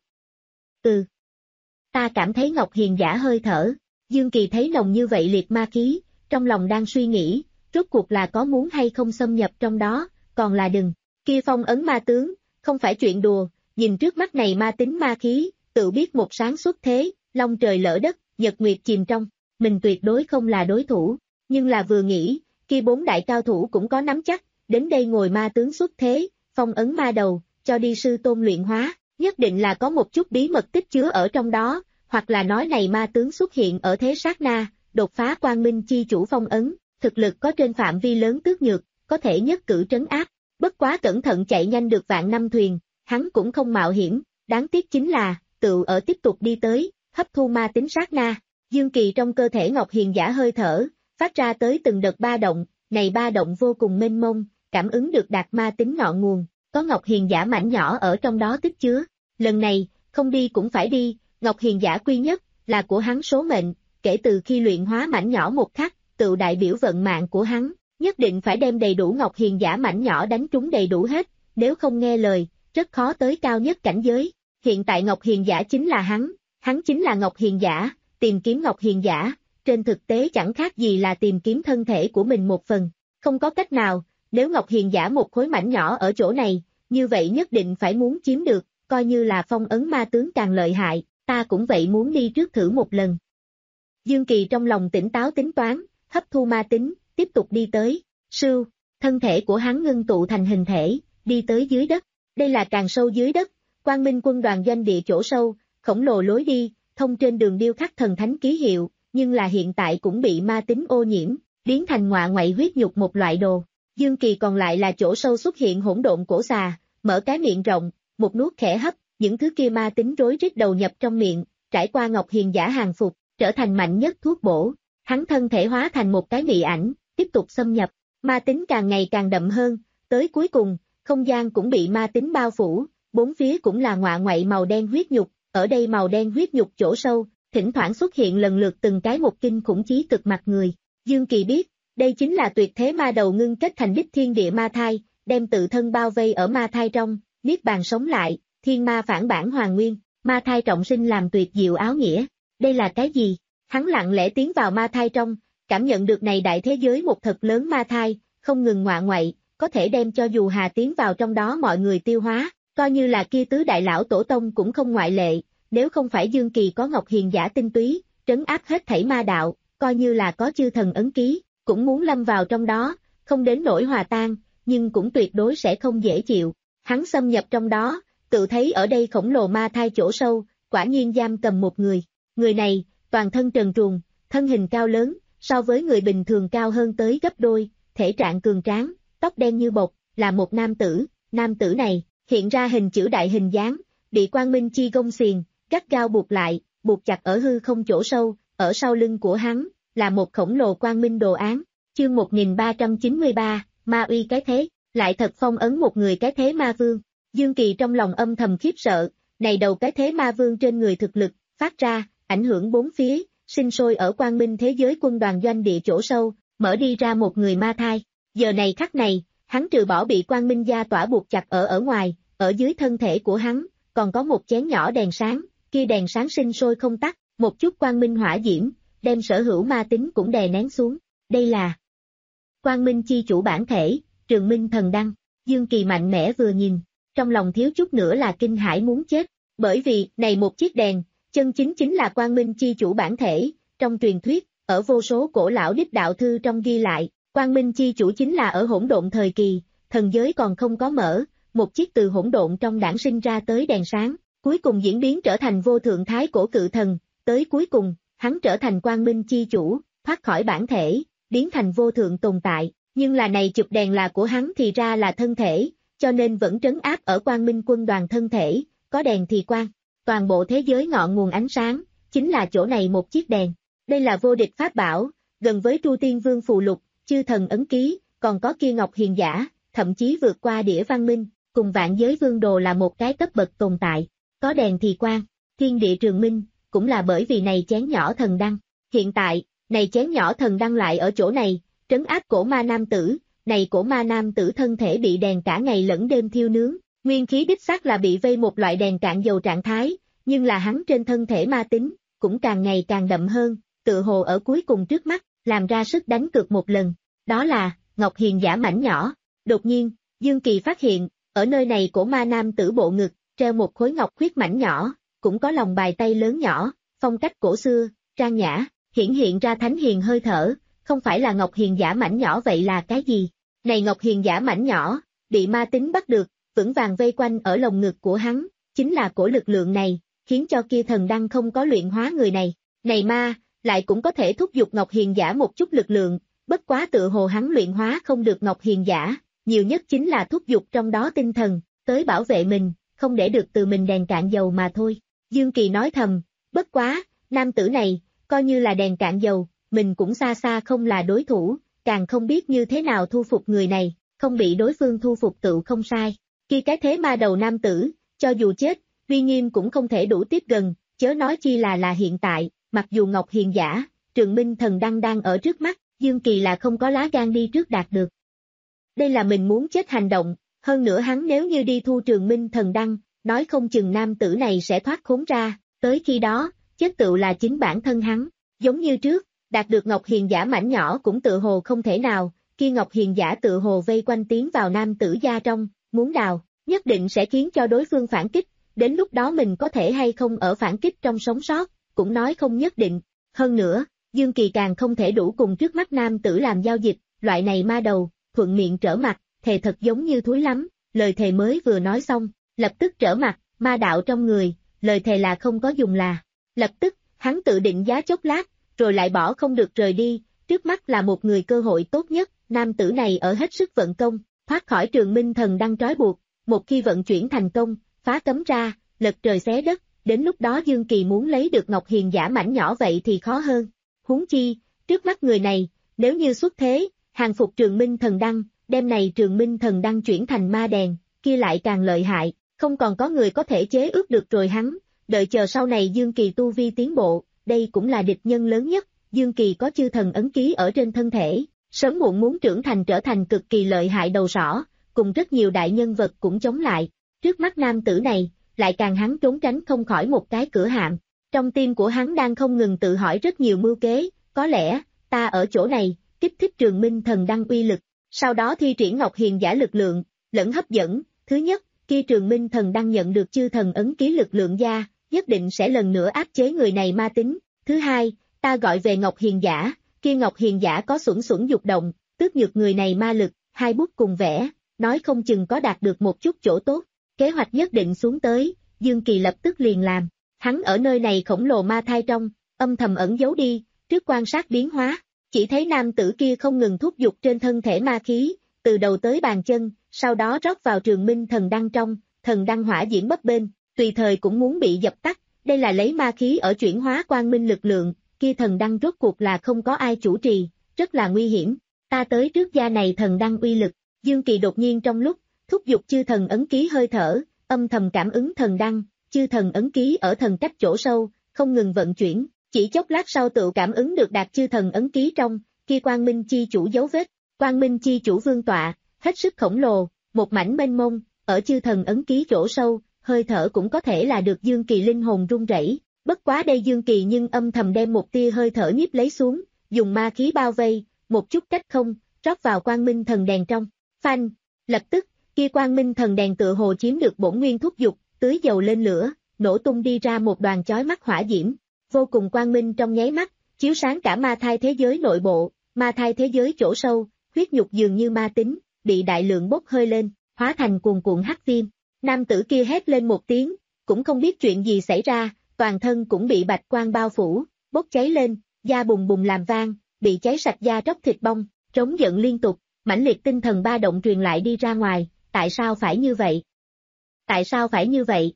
Ừ. Ta cảm thấy Ngọc Hiền giả hơi thở, Dương Kỳ thấy nồng như vậy liệt ma khí, trong lòng đang suy nghĩ, rốt cuộc là có muốn hay không xâm nhập trong đó, còn là đừng, kia phong ấn ma tướng, không phải chuyện đùa, nhìn trước mắt này ma tính ma khí, tự biết một sáng suốt thế, long trời lỡ đất, nhật nguyệt chìm trong, mình tuyệt đối không là đối thủ, nhưng là vừa nghĩ, kia bốn đại cao thủ cũng có nắm chắc, đến đây ngồi ma tướng xuất thế, phong ấn ma đầu, cho đi sư tôn luyện hóa, nhất định là có một chút bí mật tích chứa ở trong đó, hoặc là nói này ma tướng xuất hiện ở thế sát na, đột phá quang minh chi chủ phong ấn, thực lực có trên phạm vi lớn tước nhược, có thể nhất cử trấn áp, bất quá cẩn thận chạy nhanh được vạn năm thuyền, hắn cũng không mạo hiểm, đáng tiếc chính là, tự ở tiếp tục đi tới, hấp thu ma tính sát na, Dương Kỳ trong cơ thể Ngọc Hiền giả hơi thở, phát ra tới từng đợt ba động, này ba động vô cùng mênh mông, cảm ứng được đạt ma tính ngọn nguồn, có Ngọc Hiền giả mảnh nhỏ ở trong đó tích chứa, lần này, không đi cũng phải đi, Ngọc Hiền giả quy nhất, là của hắn số mệnh, kể từ khi luyện hóa mảnh nhỏ một khắc, tự đại biểu vận mạng của hắn, nhất định phải đem đầy đủ Ngọc Hiền giả mảnh nhỏ đánh trúng đầy đủ hết, nếu không nghe lời, rất khó tới cao nhất cảnh giới. Hiện tại Ngọc Hiền giả chính là hắn, hắn chính là Ngọc Hiền giả, tìm kiếm Ngọc Hiền giả, trên thực tế chẳng khác gì là tìm kiếm thân thể của mình một phần, không có cách nào, nếu Ngọc Hiền giả một khối mảnh nhỏ ở chỗ này, như vậy nhất định phải muốn chiếm được, coi như là phong ấn ma tướng càng lợi hại, ta cũng vậy muốn đi trước thử một lần. Dương Kỳ trong lòng tỉnh táo tính toán, hấp thu ma tính, tiếp tục đi tới, sưu, thân thể của hắn ngưng tụ thành hình thể, đi tới dưới đất, đây là càng sâu dưới đất, Quang Minh quân đoàn doanh địa chỗ sâu, khổng lồ lối đi, thông trên đường điêu khắc thần thánh ký hiệu, nhưng là hiện tại cũng bị ma tính ô nhiễm, biến thành ngọa ngoại huyết nhục một loại đồ. Dương Kỳ còn lại là chỗ sâu xuất hiện hỗn độn cổ xà, mở cái miệng rộng, một nuốt khẽ hấp, những thứ kia ma tính rối rít đầu nhập trong miệng, trải qua Ngọc Hiền giả hàng phục, trở thành mạnh nhất thuốc bổ. Hắn thân thể hóa thành một cái mị ảnh, tiếp tục xâm nhập, ma tính càng ngày càng đậm hơn, tới cuối cùng, không gian cũng bị ma tính bao phủ, bốn phía cũng là ngọa ngoại màu đen huyết nhục, ở đây màu đen huyết nhục chỗ sâu, thỉnh thoảng xuất hiện lần lượt từng cái một kinh khủng chí cực mặt người. Dương Kỳ biết, đây chính là tuyệt thế ma đầu ngưng kết thành đích thiên địa ma thai, đem tự thân bao vây ở ma thai trong, niết bàn sống lại, thiên ma phản bản hoàn nguyên, ma thai trọng sinh làm tuyệt diệu áo nghĩa. Đây là cái gì? Hắn lặng lẽ tiến vào ma thai trong, cảm nhận được này đại thế giới một thật lớn ma thai, không ngừng ngọa ngoại, có thể đem cho dù hà tiến vào trong đó mọi người tiêu hóa, coi như là kia tứ đại lão tổ tông cũng không ngoại lệ, nếu không phải Dương Kỳ có Ngọc Hiền giả tinh túy, trấn áp hết thảy ma đạo, coi như là có chư thần ấn ký, cũng muốn lâm vào trong đó, không đến nỗi hòa tan, nhưng cũng tuyệt đối sẽ không dễ chịu. Hắn xâm nhập trong đó, tự thấy ở đây khổng lồ ma thai chỗ sâu, quả nhiên giam cầm một người. Người này, toàn thân trần truồng, thân hình cao lớn, so với người bình thường cao hơn tới gấp đôi, thể trạng cường tráng, tóc đen như bột, là một nam tử. Nam tử này, hiện ra hình chữ đại hình dáng, bị quang minh chi gông xiềng, gắt gao buộc lại, buộc chặt ở hư không chỗ sâu, ở sau lưng của hắn, là một khổng lồ quang minh đồ án. Chương một nghìn ba trăm chín mươi ba, Ma uy cái thế, lại thật phong ấn một người cái thế ma vương. Dương Kỳ trong lòng âm thầm khiếp sợ, này đầu cái thế ma vương trên người thực lực, phát ra, ảnh hưởng bốn phía, sinh sôi ở quang minh thế giới quân đoàn doanh địa chỗ sâu, mở đi ra một người ma thai. Giờ này khắc này, hắn trừ bỏ bị Quang Minh gia tỏa buộc chặt ở ở ngoài, ở dưới thân thể của hắn, còn có một chén nhỏ đèn sáng, kia đèn sáng sinh sôi không tắt, một chút quang minh hỏa diễm, đem sở hữu ma tính cũng đè nén xuống. Đây là Quang Minh chi chủ bản thể, Trường Minh thần đăng. Dương Kỳ mạnh mẽ vừa nhìn, trong lòng thiếu chút nữa là kinh hãi muốn chết, bởi vì, này một chiếc đèn, chân chính chính là Quang Minh chi chủ bản thể, trong truyền thuyết, ở vô số cổ lão đích đạo thư trong ghi lại, Quang Minh chi chủ chính là ở hỗn độn thời kỳ, thần giới còn không có mở, một chiếc từ hỗn độn trong đản sinh ra tới đèn sáng, cuối cùng diễn biến trở thành vô thượng thái cổ cự thần, tới cuối cùng, hắn trở thành Quang Minh chi chủ, thoát khỏi bản thể, biến thành vô thượng tồn tại, nhưng là này chụp đèn là của hắn thì ra là thân thể, cho nên vẫn trấn áp ở Quang Minh quân đoàn thân thể, có đèn thì quang, toàn bộ thế giới ngọn nguồn ánh sáng, chính là chỗ này một chiếc đèn. Đây là vô địch pháp bảo, gần với Tru Tiên Vương phù lục, chư thần ấn ký, còn có kia Ngọc Hiền Giả, thậm chí vượt qua đĩa văn minh, cùng vạn giới vương đồ là một cái cấp bậc tồn tại. Có đèn thì quang, thiên địa trường minh, cũng là bởi vì này chén nhỏ thần đăng. Hiện tại, này chén nhỏ thần đăng lại ở chỗ này, trấn áp cổ ma nam tử, này cổ ma nam tử thân thể bị đèn cả ngày lẫn đêm thiêu nướng, nguyên khí đích xác là bị vây một loại đèn cạn dầu trạng thái, nhưng là hắn trên thân thể ma tính, cũng càng ngày càng đậm hơn, tự hồ ở cuối cùng trước mắt, làm ra sức đánh cược một lần, đó là, Ngọc Hiền Giả mảnh nhỏ. Đột nhiên, Dương Kỳ phát hiện, ở nơi này cổ ma nam tử bộ ngực, treo một khối ngọc khuyết mảnh nhỏ, cũng có lòng bài tay lớn nhỏ, phong cách cổ xưa, trang nhã, hiển hiện ra thánh hiền hơi thở, không phải là Ngọc Hiền Giả mảnh nhỏ vậy là cái gì? Này Ngọc Hiền Giả mảnh nhỏ, bị ma tính bắt được, vững vàng vây quanh ở lồng ngực của hắn, chính là cổ lực lượng này, khiến cho kia thần đăng không có luyện hóa người này. Này ma, lại cũng có thể thúc giục Ngọc Hiền Giả một chút lực lượng, bất quá tự hồ hắn luyện hóa không được Ngọc Hiền Giả, nhiều nhất chính là thúc giục trong đó tinh thần, tới bảo vệ mình, không để được từ mình đèn cạn dầu mà thôi. Dương Kỳ nói thầm, bất quá, nam tử này, coi như là đèn cạn dầu, mình cũng xa xa không là đối thủ, càng không biết như thế nào thu phục người này, không bị đối phương thu phục tự không sai. Khi cái thế ma đầu nam tử, cho dù chết, uy nghiêm cũng không thể đủ tiếp gần, chớ nói chi là là hiện tại, mặc dù Ngọc Hiền Giả, Trường Minh thần đăng đang ở trước mắt, Dương Kỳ là không có lá gan đi trước đạt được. Đây là mình muốn chết hành động, hơn nữa hắn nếu như đi thu Trường Minh thần đăng, nói không chừng nam tử này sẽ thoát khốn ra, tới khi đó, chết tựu là chính bản thân hắn, giống như trước, đạt được Ngọc Hiền Giả mảnh nhỏ cũng tự hồ không thể nào, khi Ngọc Hiền Giả tự hồ vây quanh tiến vào nam tử gia trong, muốn đào, nhất định sẽ khiến cho đối phương phản kích, đến lúc đó mình có thể hay không ở phản kích trong sống sót, cũng nói không nhất định. Hơn nữa, Dương Kỳ càng không thể đủ cùng trước mắt nam tử làm giao dịch, loại này ma đầu, thuận miệng trở mặt, thề thật giống như thúi lắm, lời thề mới vừa nói xong, lập tức trở mặt, ma đạo trong người, lời thề là không có dùng là. Lập tức, hắn tự định giá chốc lát, rồi lại bỏ không được rời đi, trước mắt là một người cơ hội tốt nhất, nam tử này ở hết sức vận công, thoát khỏi Trường Minh thần đăng trói buộc, một khi vận chuyển thành công, phá cấm ra, lật trời xé đất, đến lúc đó Dương Kỳ muốn lấy được Ngọc Hiền Giả mảnh nhỏ vậy thì khó hơn. Huống chi, trước mắt người này, nếu như xuất thế, hàng phục Trường Minh thần đăng, đem này Trường Minh thần đăng chuyển thành ma đèn, kia lại càng lợi hại, không còn có người có thể chế ước được rồi hắn, đợi chờ sau này Dương Kỳ tu vi tiến bộ, đây cũng là địch nhân lớn nhất, Dương Kỳ có chư thần ấn ký ở trên thân thể, sớm muộn muốn trưởng thành trở thành cực kỳ lợi hại đầu sỏ, cùng rất nhiều đại nhân vật cũng chống lại, trước mắt nam tử này, lại càng hắn trốn tránh không khỏi một cái cửa hạm, trong tim của hắn đang không ngừng tự hỏi rất nhiều mưu kế, có lẽ, ta ở chỗ này, kích thích Trường Minh thần đăng uy lực, sau đó thi triển Ngọc Hiền Giả lực lượng, lẫn hấp dẫn, thứ nhất, khi Trường Minh thần đăng nhận được chư thần ấn ký lực lượng gia, nhất định sẽ lần nữa áp chế người này ma tính, thứ hai, ta gọi về Ngọc Hiền Giả, khi Ngọc Hiền Giả có xuẩn xuẩn dục động, tước nhược người này ma lực, hai bút cùng vẽ, nói không chừng có đạt được một chút chỗ tốt, kế hoạch nhất định xuống tới, Dương Kỳ lập tức liền làm, hắn ở nơi này khổng lồ ma thai trong, âm thầm ẩn giấu đi, trước quan sát biến hóa, chỉ thấy nam tử kia không ngừng thúc giục trên thân thể ma khí, từ đầu tới bàn chân, sau đó rót vào Trường Minh thần đăng trong, thần đăng hỏa diễm bấp bênh, tùy thời cũng muốn bị dập tắt, đây là lấy ma khí ở chuyển hóa quang minh lực lượng, kia thần đăng rốt cuộc là không có ai chủ trì, rất là nguy hiểm, ta tới trước gia này thần đăng uy lực, Dương Kỳ đột nhiên trong lúc, thúc giục chư thần ấn ký hơi thở, âm thầm cảm ứng thần đăng, chư thần ấn ký ở thần cách chỗ sâu, không ngừng vận chuyển, chỉ chốc lát sau tự cảm ứng được đạt chư thần ấn ký trong, kia quang minh chi chủ dấu vết, quang minh chi chủ vương tọa, hết sức khổng lồ, một mảnh mênh mông, ở chư thần ấn ký chỗ sâu, hơi thở cũng có thể là được Dương Kỳ linh hồn run rẩy. Bất quá đây Dương Kỳ nhưng âm thầm đem một tia hơi thở nhiếp lấy xuống, dùng ma khí bao vây, một chút cách không, rót vào quang minh thần đèn trong. Phanh, lập tức, kia quang minh thần đèn tựa hồ chiếm được bổn nguyên thúc dục, tưới dầu lên lửa, nổ tung đi ra một đoàn chói mắt hỏa diễm, vô cùng quang minh trong nháy mắt, chiếu sáng cả ma thai thế giới nội bộ, ma thai thế giới chỗ sâu, huyết nhục dường như ma tính, bị đại lượng bốc hơi lên, hóa thành cuồn cuộn hắc viêm. Nam tử kia hét lên một tiếng, cũng không biết chuyện gì xảy ra, toàn thân cũng bị bạch quang bao phủ, bốc cháy lên, da bùng bùng làm vang, bị cháy sạch da tróc thịt bong, trống giận liên tục, mãnh liệt tinh thần ba động truyền lại đi ra ngoài, tại sao phải như vậy? Tại sao phải như vậy?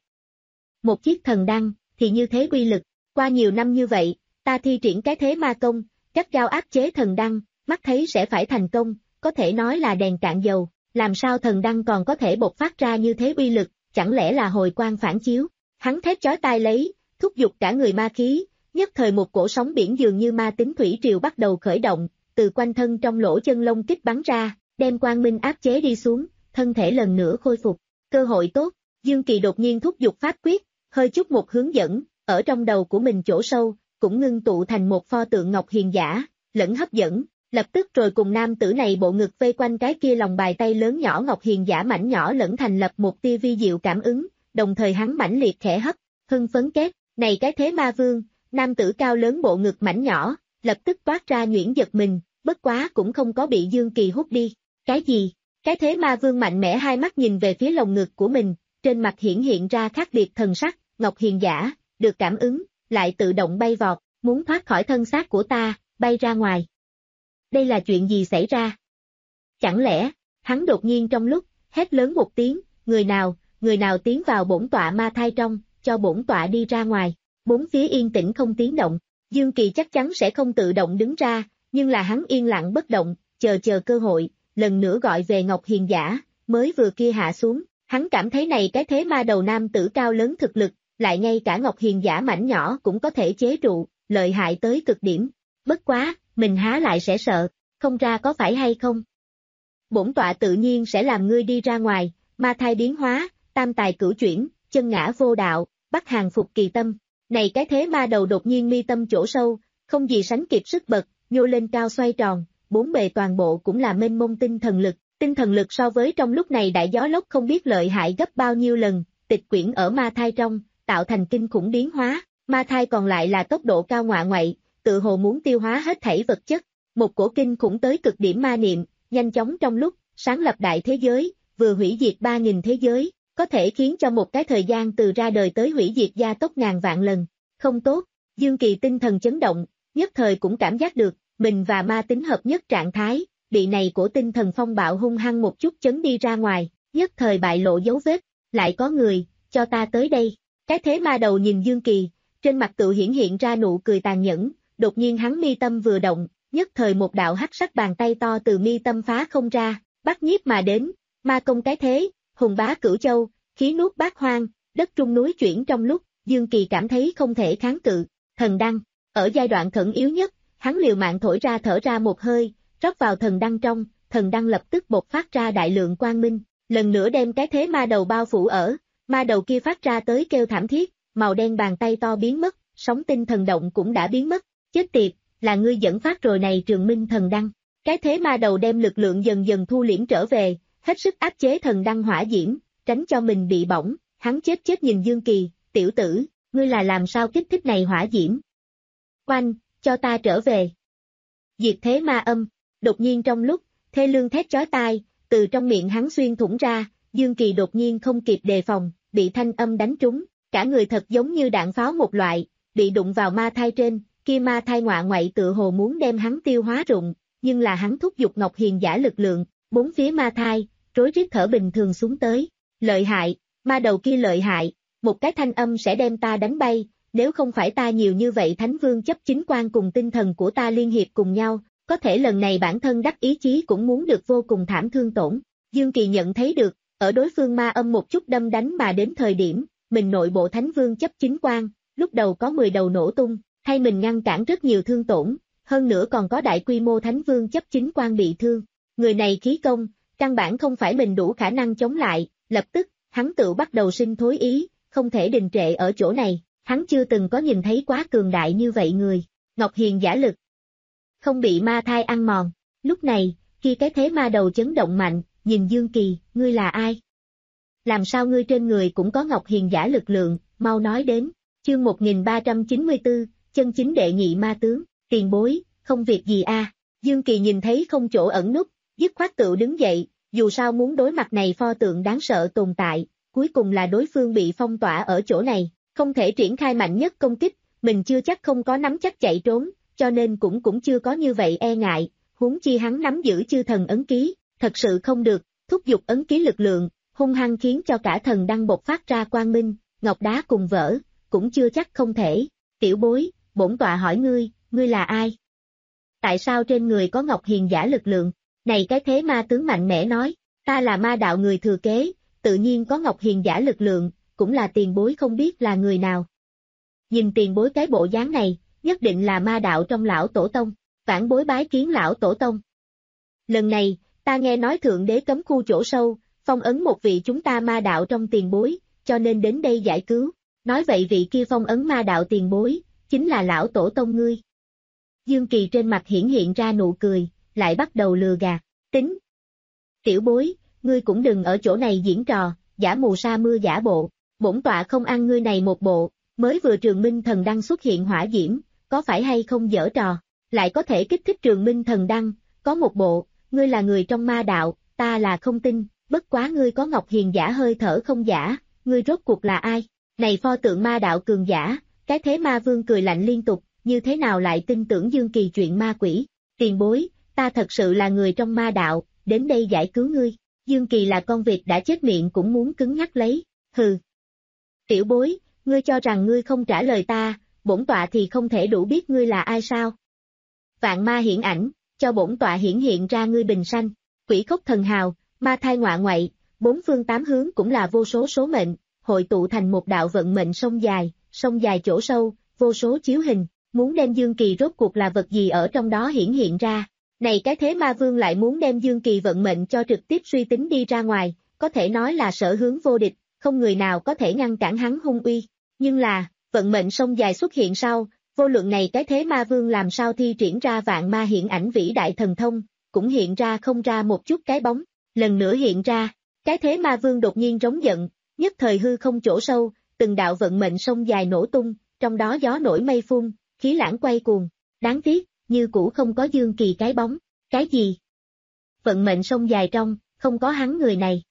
Một chiếc thần đăng, thì như thế uy lực, qua nhiều năm như vậy, ta thi triển cái thế ma công, gắt gao áp chế thần đăng, mắt thấy sẽ phải thành công, có thể nói là đèn cạn dầu, làm sao thần đăng còn có thể bộc phát ra như thế uy lực, chẳng lẽ là hồi quang phản chiếu? Hắn thét chói tai lấy, thúc giục cả người ma khí, nhất thời một cổ sóng biển dường như ma tính thủy triều bắt đầu khởi động, từ quanh thân trong lỗ chân lông kích bắn ra, đem quang minh áp chế đi xuống, thân thể lần nữa khôi phục. Cơ hội tốt, Dương Kỳ đột nhiên thúc giục pháp quyết, hơi chút một hướng dẫn, ở trong đầu của mình chỗ sâu, cũng ngưng tụ thành một pho tượng ngọc hiền giả, lẫn hấp dẫn, lập tức rồi cùng nam tử này bộ ngực vây quanh cái kia lòng bài tay lớn nhỏ ngọc hiền giả mảnh nhỏ lẫn thành lập một tia vi diệu cảm ứng, đồng thời hắn mãnh liệt khẽ hấp, hưng phấn két, này cái thế ma vương, nam tử cao lớn bộ ngực mảnh nhỏ, lập tức toát ra nhuyễn giật mình, bất quá cũng không có bị Dương Kỳ hút đi. Cái gì? Cái thế ma vương mạnh mẽ hai mắt nhìn về phía lồng ngực của mình, trên mặt hiển hiện ra khác biệt thần sắc, ngọc hiền giả, được cảm ứng, lại tự động bay vọt, muốn thoát khỏi thân xác của ta, bay ra ngoài. Đây là chuyện gì xảy ra? Chẳng lẽ, hắn đột nhiên trong lúc, hét lớn một tiếng, người nào, người nào tiến vào bổn tọa ma thai trong, cho bổn tọa đi ra ngoài, bốn phía yên tĩnh không tiếng động, Dương Kỳ chắc chắn sẽ không tự động đứng ra, nhưng là hắn yên lặng bất động, chờ chờ cơ hội, lần nữa gọi về Ngọc Hiền giả, mới vừa kia hạ xuống, hắn cảm thấy này cái thế ma đầu nam tử cao lớn thực lực, lại ngay cả Ngọc Hiền giả mảnh nhỏ cũng có thể chế trụ, lợi hại tới cực điểm, bất quá, mình há lại sẽ sợ, không ra có phải hay không? Bổn tọa tự nhiên sẽ làm ngươi đi ra ngoài, ma thai biến hóa, tam tài cửu chuyển, chân ngã vô đạo, bắt hàng phục kỳ tâm, này cái thế ma đầu đột nhiên mi tâm chỗ sâu, không gì sánh kịp sức bật, nhô lên cao xoay tròn, bốn bề toàn bộ cũng là mênh mông tinh thần lực, tinh thần lực so với trong lúc này đại gió lốc không biết lợi hại gấp bao nhiêu lần, tịch quyển ở ma thai trong, tạo thành kinh khủng biến hóa, ma thai còn lại là tốc độ cao ngoạ ngoại, tự hồ muốn tiêu hóa hết thảy vật chất, một cổ kinh khủng tới cực điểm ma niệm, nhanh chóng trong lúc, sáng lập đại thế giới, vừa hủy diệt ba nghìn thế giới, có thể khiến cho một cái thời gian từ ra đời tới hủy diệt gia tốc ngàn vạn lần, không tốt, Dương Kỳ tinh thần chấn động, nhất thời cũng cảm giác được, mình và ma tính hợp nhất trạng thái, bị này của tinh thần phong bạo hung hăng một chút chấn đi ra ngoài, nhất thời bại lộ dấu vết, lại có người, cho ta tới đây, cái thế ma đầu nhìn Dương Kỳ, trên mặt tự hiển hiện ra nụ cười tàn nhẫn, đột nhiên hắn mi tâm vừa động, nhất thời một đạo hắc sắc bàn tay to từ mi tâm phá không ra, bắt nhiếp mà đến, ma công cái thế, hùng bá cửu châu, khí nuốt bát hoang, đất trung núi chuyển trong lúc, Dương Kỳ cảm thấy không thể kháng cự, thần đăng, ở giai đoạn khẩn yếu nhất, hắn liều mạng thổi ra thở ra một hơi, rót vào thần đăng trong, thần đăng lập tức bộc phát ra đại lượng quang minh, lần nữa đem cái thế ma đầu bao phủ ở, ma đầu kia phát ra tới kêu thảm thiết, màu đen bàn tay to biến mất, sóng tinh thần động cũng đã biến mất, chết tiệt, là ngươi dẫn phát rồi này Trường Minh thần đăng, cái thế ma đầu đem lực lượng dần dần thu liễm trở về, hết sức áp chế thần đăng hỏa diễm, tránh cho mình bị bỏng, hắn chết chết nhìn Dương Kỳ, tiểu tử, ngươi là làm sao kích thích này hỏa diễm? Oanh, cho ta trở về. Diệt thế ma âm, đột nhiên trong lúc, thê lương thét chói tai, từ trong miệng hắn xuyên thủng ra, Dương Kỳ đột nhiên không kịp đề phòng, bị thanh âm đánh trúng, cả người thật giống như đạn pháo một loại, bị đụng vào ma thai trên, kia ma thai ngoạ ngoại tự hồ muốn đem hắn tiêu hóa rụng, nhưng là hắn thúc giục Ngọc Hiền giả lực lượng, bốn phía ma thai, rối rít thở bình thường xuống tới, lợi hại, ma đầu kia lợi hại, một cái thanh âm sẽ đem ta đánh bay, nếu không phải ta nhiều như vậy Thánh Vương chấp chính quan cùng tinh thần của ta liên hiệp cùng nhau, có thể lần này bản thân đắc ý chí cũng muốn được vô cùng thảm thương tổn. Dương Kỳ nhận thấy được, ở đối phương ma âm một chút đâm đánh mà đến thời điểm, mình nội bộ Thánh Vương chấp chính quan, lúc đầu có mười đầu nổ tung, thay mình ngăn cản rất nhiều thương tổn, hơn nữa còn có đại quy mô Thánh Vương chấp chính quan bị thương. Người này khí công, căn bản không phải mình đủ khả năng chống lại, lập tức, hắn tự bắt đầu sinh thối ý, không thể đình trệ ở chỗ này, hắn chưa từng có nhìn thấy quá cường đại như vậy người, Ngọc Hiền giả lực. Không bị ma thai ăn mòn, lúc này, khi cái thế ma đầu chấn động mạnh, nhìn Dương Kỳ, ngươi là ai? Làm sao ngươi trên người cũng có Ngọc Hiền giả lực lượng, mau nói đến, chương một nghìn ba trăm chín mươi tư, chân chính đệ nhị ma tướng, tiền bối, không việc gì a. À. Dương Kỳ nhìn thấy không chỗ ẩn núp, dứt khoát tự đứng dậy, dù sao muốn đối mặt này pho tượng đáng sợ tồn tại, cuối cùng là đối phương bị phong tỏa ở chỗ này, không thể triển khai mạnh nhất công kích, mình chưa chắc không có nắm chắc chạy trốn, cho nên cũng cũng chưa có như vậy e ngại, huống chi hắn nắm giữ chư thần ấn ký, thật sự không được, thúc giục ấn ký lực lượng, hung hăng khiến cho cả thần đăng bộc phát ra quang minh, ngọc đá cùng vỡ, cũng chưa chắc không thể, tiểu bối, bổn tọa hỏi ngươi, ngươi là ai? Tại sao trên người có Ngọc Hiền giả lực lượng? Này cái thế ma tướng mạnh mẽ nói, ta là ma đạo người thừa kế, tự nhiên có Ngọc Hiền giả lực lượng, cũng là tiền bối không biết là người nào. Nhìn tiền bối cái bộ dáng này, nhất định là ma đạo trong lão tổ tông, phản bối bái kiến lão tổ tông. Lần này, ta nghe nói thượng đế cấm khu chỗ sâu, phong ấn một vị chúng ta ma đạo trong tiền bối, cho nên đến đây giải cứu. Nói vậy vị kia phong ấn ma đạo tiền bối, chính là lão tổ tông ngươi. Dương Kỳ trên mặt hiển hiện ra nụ cười, lại bắt đầu lừa gạt, tính. Tiểu bối, ngươi cũng đừng ở chỗ này diễn trò, giả mù sa mưa giả bộ, bổn tọa không ăn ngươi này một bộ, mới vừa Trường Minh Thần Đăng xuất hiện hỏa diễm, có phải hay không dở trò, lại có thể kích thích Trường Minh Thần Đăng, có một bộ, ngươi là người trong ma đạo, ta là không tin, bất quá ngươi có Ngọc Hiền giả hơi thở không giả, ngươi rốt cuộc là ai? Này pho tượng ma đạo cường giả, cái thế ma vương cười lạnh liên tục, như thế nào lại tin tưởng Dương Kỳ chuyện ma quỷ, tiền bối, ta thật sự là người trong ma đạo, đến đây giải cứu ngươi, Dương Kỳ là con vịt đã chết miệng cũng muốn cứng nhắc lấy, hừ. Tiểu bối, ngươi cho rằng ngươi không trả lời ta, bổn tọa thì không thể đủ biết ngươi là ai sao? Vạn ma hiển ảnh, cho bổn tọa hiển hiện ra ngươi bình sanh, quỷ khốc thần hào, ma thai ngọa ngoại, bốn phương tám hướng cũng là vô số số mệnh, hội tụ thành một đạo vận mệnh sông dài, sông dài chỗ sâu, vô số chiếu hình, muốn đem Dương Kỳ rốt cuộc là vật gì ở trong đó hiển hiện ra. Này cái thế ma vương lại muốn đem Dương Kỳ vận mệnh cho trực tiếp suy tính đi ra ngoài, có thể nói là sở hướng vô địch, không người nào có thể ngăn cản hắn hung uy. Nhưng là, vận mệnh sông dài xuất hiện sau, vô luận này cái thế ma vương làm sao thi triển ra vạn ma hiện ảnh vĩ đại thần thông, cũng hiện ra không ra một chút cái bóng, lần nữa hiện ra, cái thế ma vương đột nhiên rống giận, nhất thời hư không chỗ sâu, từng đạo vận mệnh sông dài nổ tung, trong đó gió nổi mây phun, khí lãng quay cuồng, đáng tiếc, như cũ không có Dương Kỳ cái bóng, cái gì? Vận mệnh sông dài trong, không có hắn người này.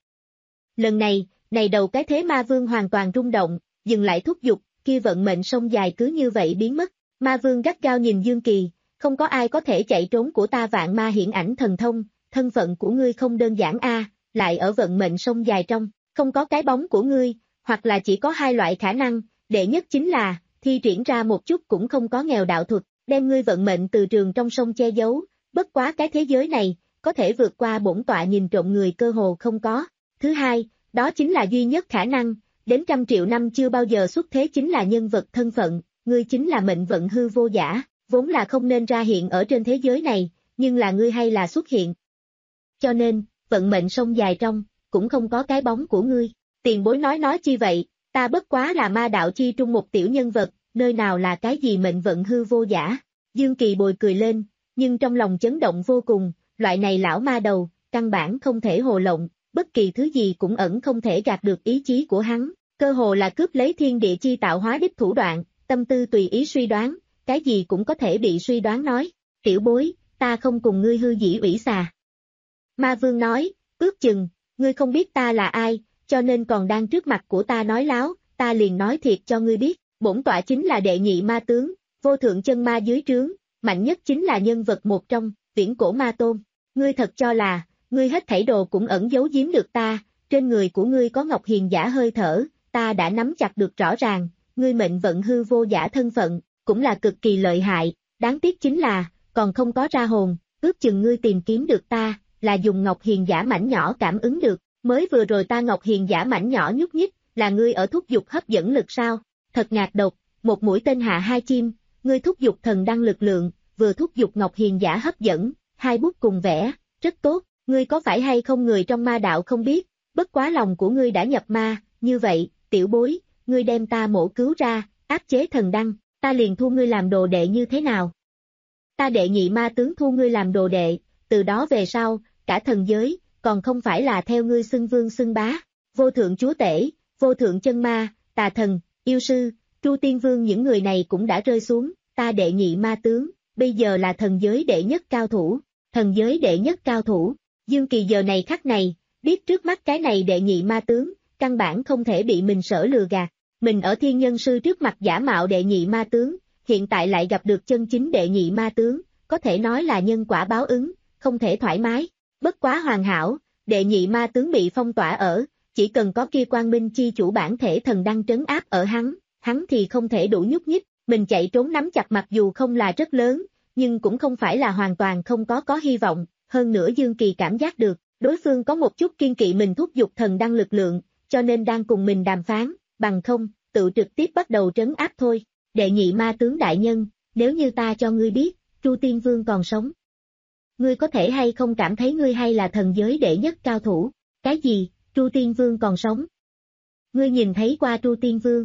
Lần này, này đầu cái thế ma vương hoàn toàn rung động, dừng lại thúc giục, kia vận mệnh sông dài cứ như vậy biến mất, ma vương gắt gao nhìn Dương Kỳ, không có ai có thể chạy trốn của ta vạn ma hiển ảnh thần thông, thân phận của ngươi không đơn giản a, lại ở vận mệnh sông dài trong, không có cái bóng của ngươi, hoặc là chỉ có hai loại khả năng, đệ nhất chính là, thi triển ra một chút cũng không có nghèo đạo thuật, đem ngươi vận mệnh từ trường trong sông che giấu, bất quá cái thế giới này, có thể vượt qua bổn tọa nhìn trộm người cơ hồ không có. Thứ hai, đó chính là duy nhất khả năng, đến trăm triệu năm chưa bao giờ xuất thế chính là nhân vật thân phận, ngươi chính là mệnh vận hư vô giả, vốn là không nên ra hiện ở trên thế giới này, nhưng là ngươi hay là xuất hiện. Cho nên, vận mệnh sông dài trong, cũng không có cái bóng của ngươi. Tiền bối nói nói chi vậy, ta bất quá là ma đạo chi trung một tiểu nhân vật, nơi nào là cái gì mệnh vận hư vô giả. Dương Kỳ bồi cười lên, nhưng trong lòng chấn động vô cùng, loại này lão ma đầu, căn bản không thể hồ lộng, bất kỳ thứ gì cũng ẩn không thể gạt được ý chí của hắn, cơ hồ là cướp lấy thiên địa chi tạo hóa đích thủ đoạn, tâm tư tùy ý suy đoán, cái gì cũng có thể bị suy đoán nói, tiểu bối, ta không cùng ngươi hư dĩ ủy xà. Ma vương nói, ước chừng, ngươi không biết ta là ai, cho nên còn đang trước mặt của ta nói láo, ta liền nói thiệt cho ngươi biết, bổn tọa chính là đệ nhị ma tướng, vô thượng chân ma dưới trướng, mạnh nhất chính là nhân vật một trong, viễn cổ ma tôn, ngươi thật cho là, ngươi hết thảy đồ cũng ẩn giấu giếm được ta, trên người của ngươi có Ngọc Hiền giả hơi thở, ta đã nắm chặt được rõ ràng, ngươi mệnh vận hư vô giả thân phận, cũng là cực kỳ lợi hại, đáng tiếc chính là, còn không có ra hồn, ước chừng ngươi tìm kiếm được ta, là dùng Ngọc Hiền giả mảnh nhỏ cảm ứng được, mới vừa rồi ta Ngọc Hiền giả mảnh nhỏ nhúc nhích, là ngươi ở thúc giục hấp dẫn lực sao, thật ngạc độc, một mũi tên hạ hai chim, ngươi thúc giục thần đăng lực lượng, vừa thúc giục Ngọc Hiền giả hấp dẫn, hai bút cùng vẽ, rất tốt, Ngươi có phải hay không người trong ma đạo không biết, bất quá lòng của ngươi đã nhập ma, như vậy, tiểu bối, ngươi đem ta mổ cứu ra, áp chế thần đăng, ta liền thu ngươi làm đồ đệ như thế nào? Ta đệ nhị ma tướng thu ngươi làm đồ đệ, từ đó về sau, cả thần giới, còn không phải là theo ngươi xưng vương xưng bá, vô thượng chúa tể, vô thượng chân ma, tà thần, yêu sư, Tru Tiên Vương những người này cũng đã rơi xuống, ta đệ nhị ma tướng, bây giờ là thần giới đệ nhất cao thủ, thần giới đệ nhất cao thủ, Dương Kỳ giờ này khắc này, biết trước mắt cái này đệ nhị ma tướng, căn bản không thể bị mình sở lừa gạt, mình ở thiên nhân sư trước mặt giả mạo đệ nhị ma tướng, hiện tại lại gặp được chân chính đệ nhị ma tướng, có thể nói là nhân quả báo ứng, không thể thoải mái, bất quá hoàn hảo, đệ nhị ma tướng bị phong tỏa ở, chỉ cần có kia Quang Minh chi chủ bản thể thần đăng trấn áp ở hắn, hắn thì không thể đủ nhúc nhích, mình chạy trốn nắm chặt mặc dù không là rất lớn, nhưng cũng không phải là hoàn toàn không có có hy vọng, hơn nữa Dương Kỳ cảm giác được, đối phương có một chút kiên kỵ mình thúc giục thần đăng lực lượng, cho nên đang cùng mình đàm phán, bằng không, tự trực tiếp bắt đầu trấn áp thôi, đệ nhị ma tướng đại nhân, nếu như ta cho ngươi biết, Tru Tiên Vương còn sống. Ngươi có thể hay không cảm thấy ngươi hay là thần giới đệ nhất cao thủ, cái gì, Tru Tiên Vương còn sống? Ngươi nhìn thấy qua Tru Tiên Vương?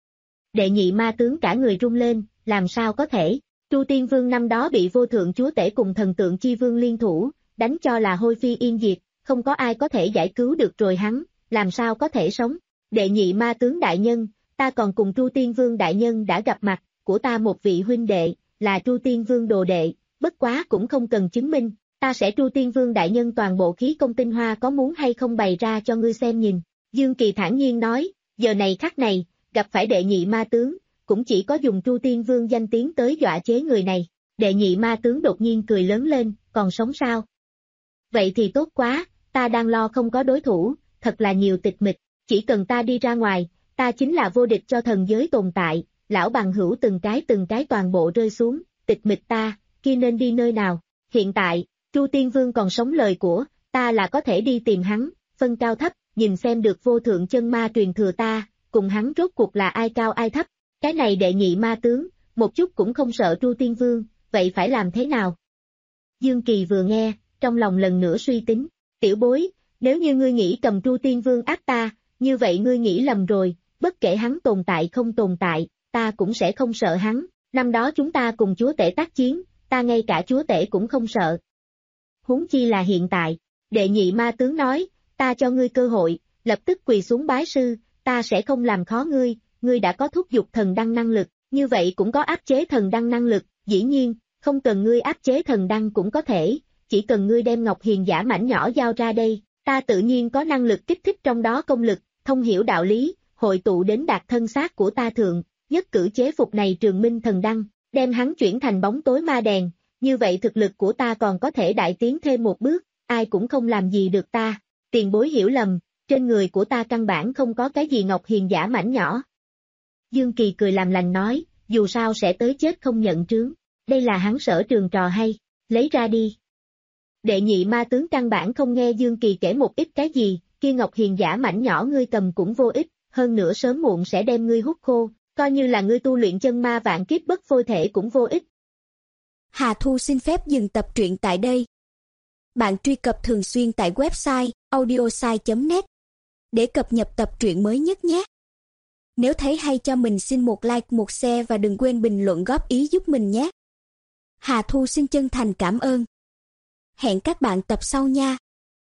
Đệ nhị ma tướng cả người rung lên, làm sao có thể, Tru Tiên Vương năm đó bị vô thượng chúa tể cùng thần tượng chi vương liên thủ, đánh cho là hôi phi yên diệt, không có ai có thể giải cứu được rồi hắn, làm sao có thể sống, đệ nhị ma tướng đại nhân, ta còn cùng Tru Tiên Vương đại nhân đã gặp mặt, của ta một vị huynh đệ, là Tru Tiên Vương đồ đệ, bất quá cũng không cần chứng minh, ta sẽ Tru Tiên Vương đại nhân toàn bộ khí công tinh hoa có muốn hay không bày ra cho ngươi xem nhìn, Dương Kỳ thản nhiên nói, giờ này khắc này, gặp phải đệ nhị ma tướng, cũng chỉ có dùng Tru Tiên Vương danh tiếng tới dọa chế người này, đệ nhị ma tướng đột nhiên cười lớn lên, còn sống sao? Vậy thì tốt quá, ta đang lo không có đối thủ, thật là nhiều tịch mịch, chỉ cần ta đi ra ngoài, ta chính là vô địch cho thần giới tồn tại, lão bằng hữu từng cái từng cái toàn bộ rơi xuống, tịch mịch ta, kia nên đi nơi nào, hiện tại, Tru Tiên Vương còn sống lời của, ta là có thể đi tìm hắn, phân cao thấp, nhìn xem được vô thượng chân ma truyền thừa ta, cùng hắn rốt cuộc là ai cao ai thấp, cái này đệ nhị ma tướng, một chút cũng không sợ Tru Tiên Vương, vậy phải làm thế nào? Dương Kỳ vừa nghe, trong lòng lần nữa suy tính, tiểu bối, nếu như ngươi nghĩ cầm Tru Tiên Vương áp ta, như vậy ngươi nghĩ lầm rồi, bất kể hắn tồn tại không tồn tại, ta cũng sẽ không sợ hắn, năm đó chúng ta cùng chúa tể tác chiến, ta ngay cả chúa tể cũng không sợ. Huống chi là hiện tại, đệ nhị ma tướng nói, ta cho ngươi cơ hội, lập tức quỳ xuống bái sư, ta sẽ không làm khó ngươi, ngươi đã có thúc giục thần đăng năng lực, như vậy cũng có áp chế thần đăng năng lực, dĩ nhiên, không cần ngươi áp chế thần đăng cũng có thể, chỉ cần ngươi đem Ngọc Hiền giả mảnh nhỏ giao ra đây, ta tự nhiên có năng lực kích thích trong đó công lực, thông hiểu đạo lý, hội tụ đến đạt thân xác của ta thượng, nhất cử chế phục này Trường Minh thần đăng, đem hắn chuyển thành bóng tối ma đèn, như vậy thực lực của ta còn có thể đại tiến thêm một bước, ai cũng không làm gì được ta, tiền bối hiểu lầm, trên người của ta căn bản không có cái gì Ngọc Hiền giả mảnh nhỏ. Dương Kỳ cười làm lành nói, dù sao sẽ tới chết không nhận trướng, đây là hắn sở trường trò hay, lấy ra đi. Đệ nhị ma tướng căn bản không nghe Dương Kỳ kể một ít cái gì, kia Ngọc Hiền giả mảnh nhỏ ngươi cầm cũng vô ích, hơn nữa sớm muộn sẽ đem ngươi hút khô, coi như là ngươi tu luyện chân ma vạn kiếp bất phôi thể cũng vô ích. Hà Thu xin phép dừng tập truyện tại đây. Bạn truy cập thường xuyên tại website audiosai chấm net để cập nhật tập truyện mới nhất nhé. Nếu thấy hay cho mình xin một like, một share và đừng quên bình luận góp ý giúp mình nhé. Hà Thu xin chân thành cảm ơn. Hẹn các bạn tập sau nha.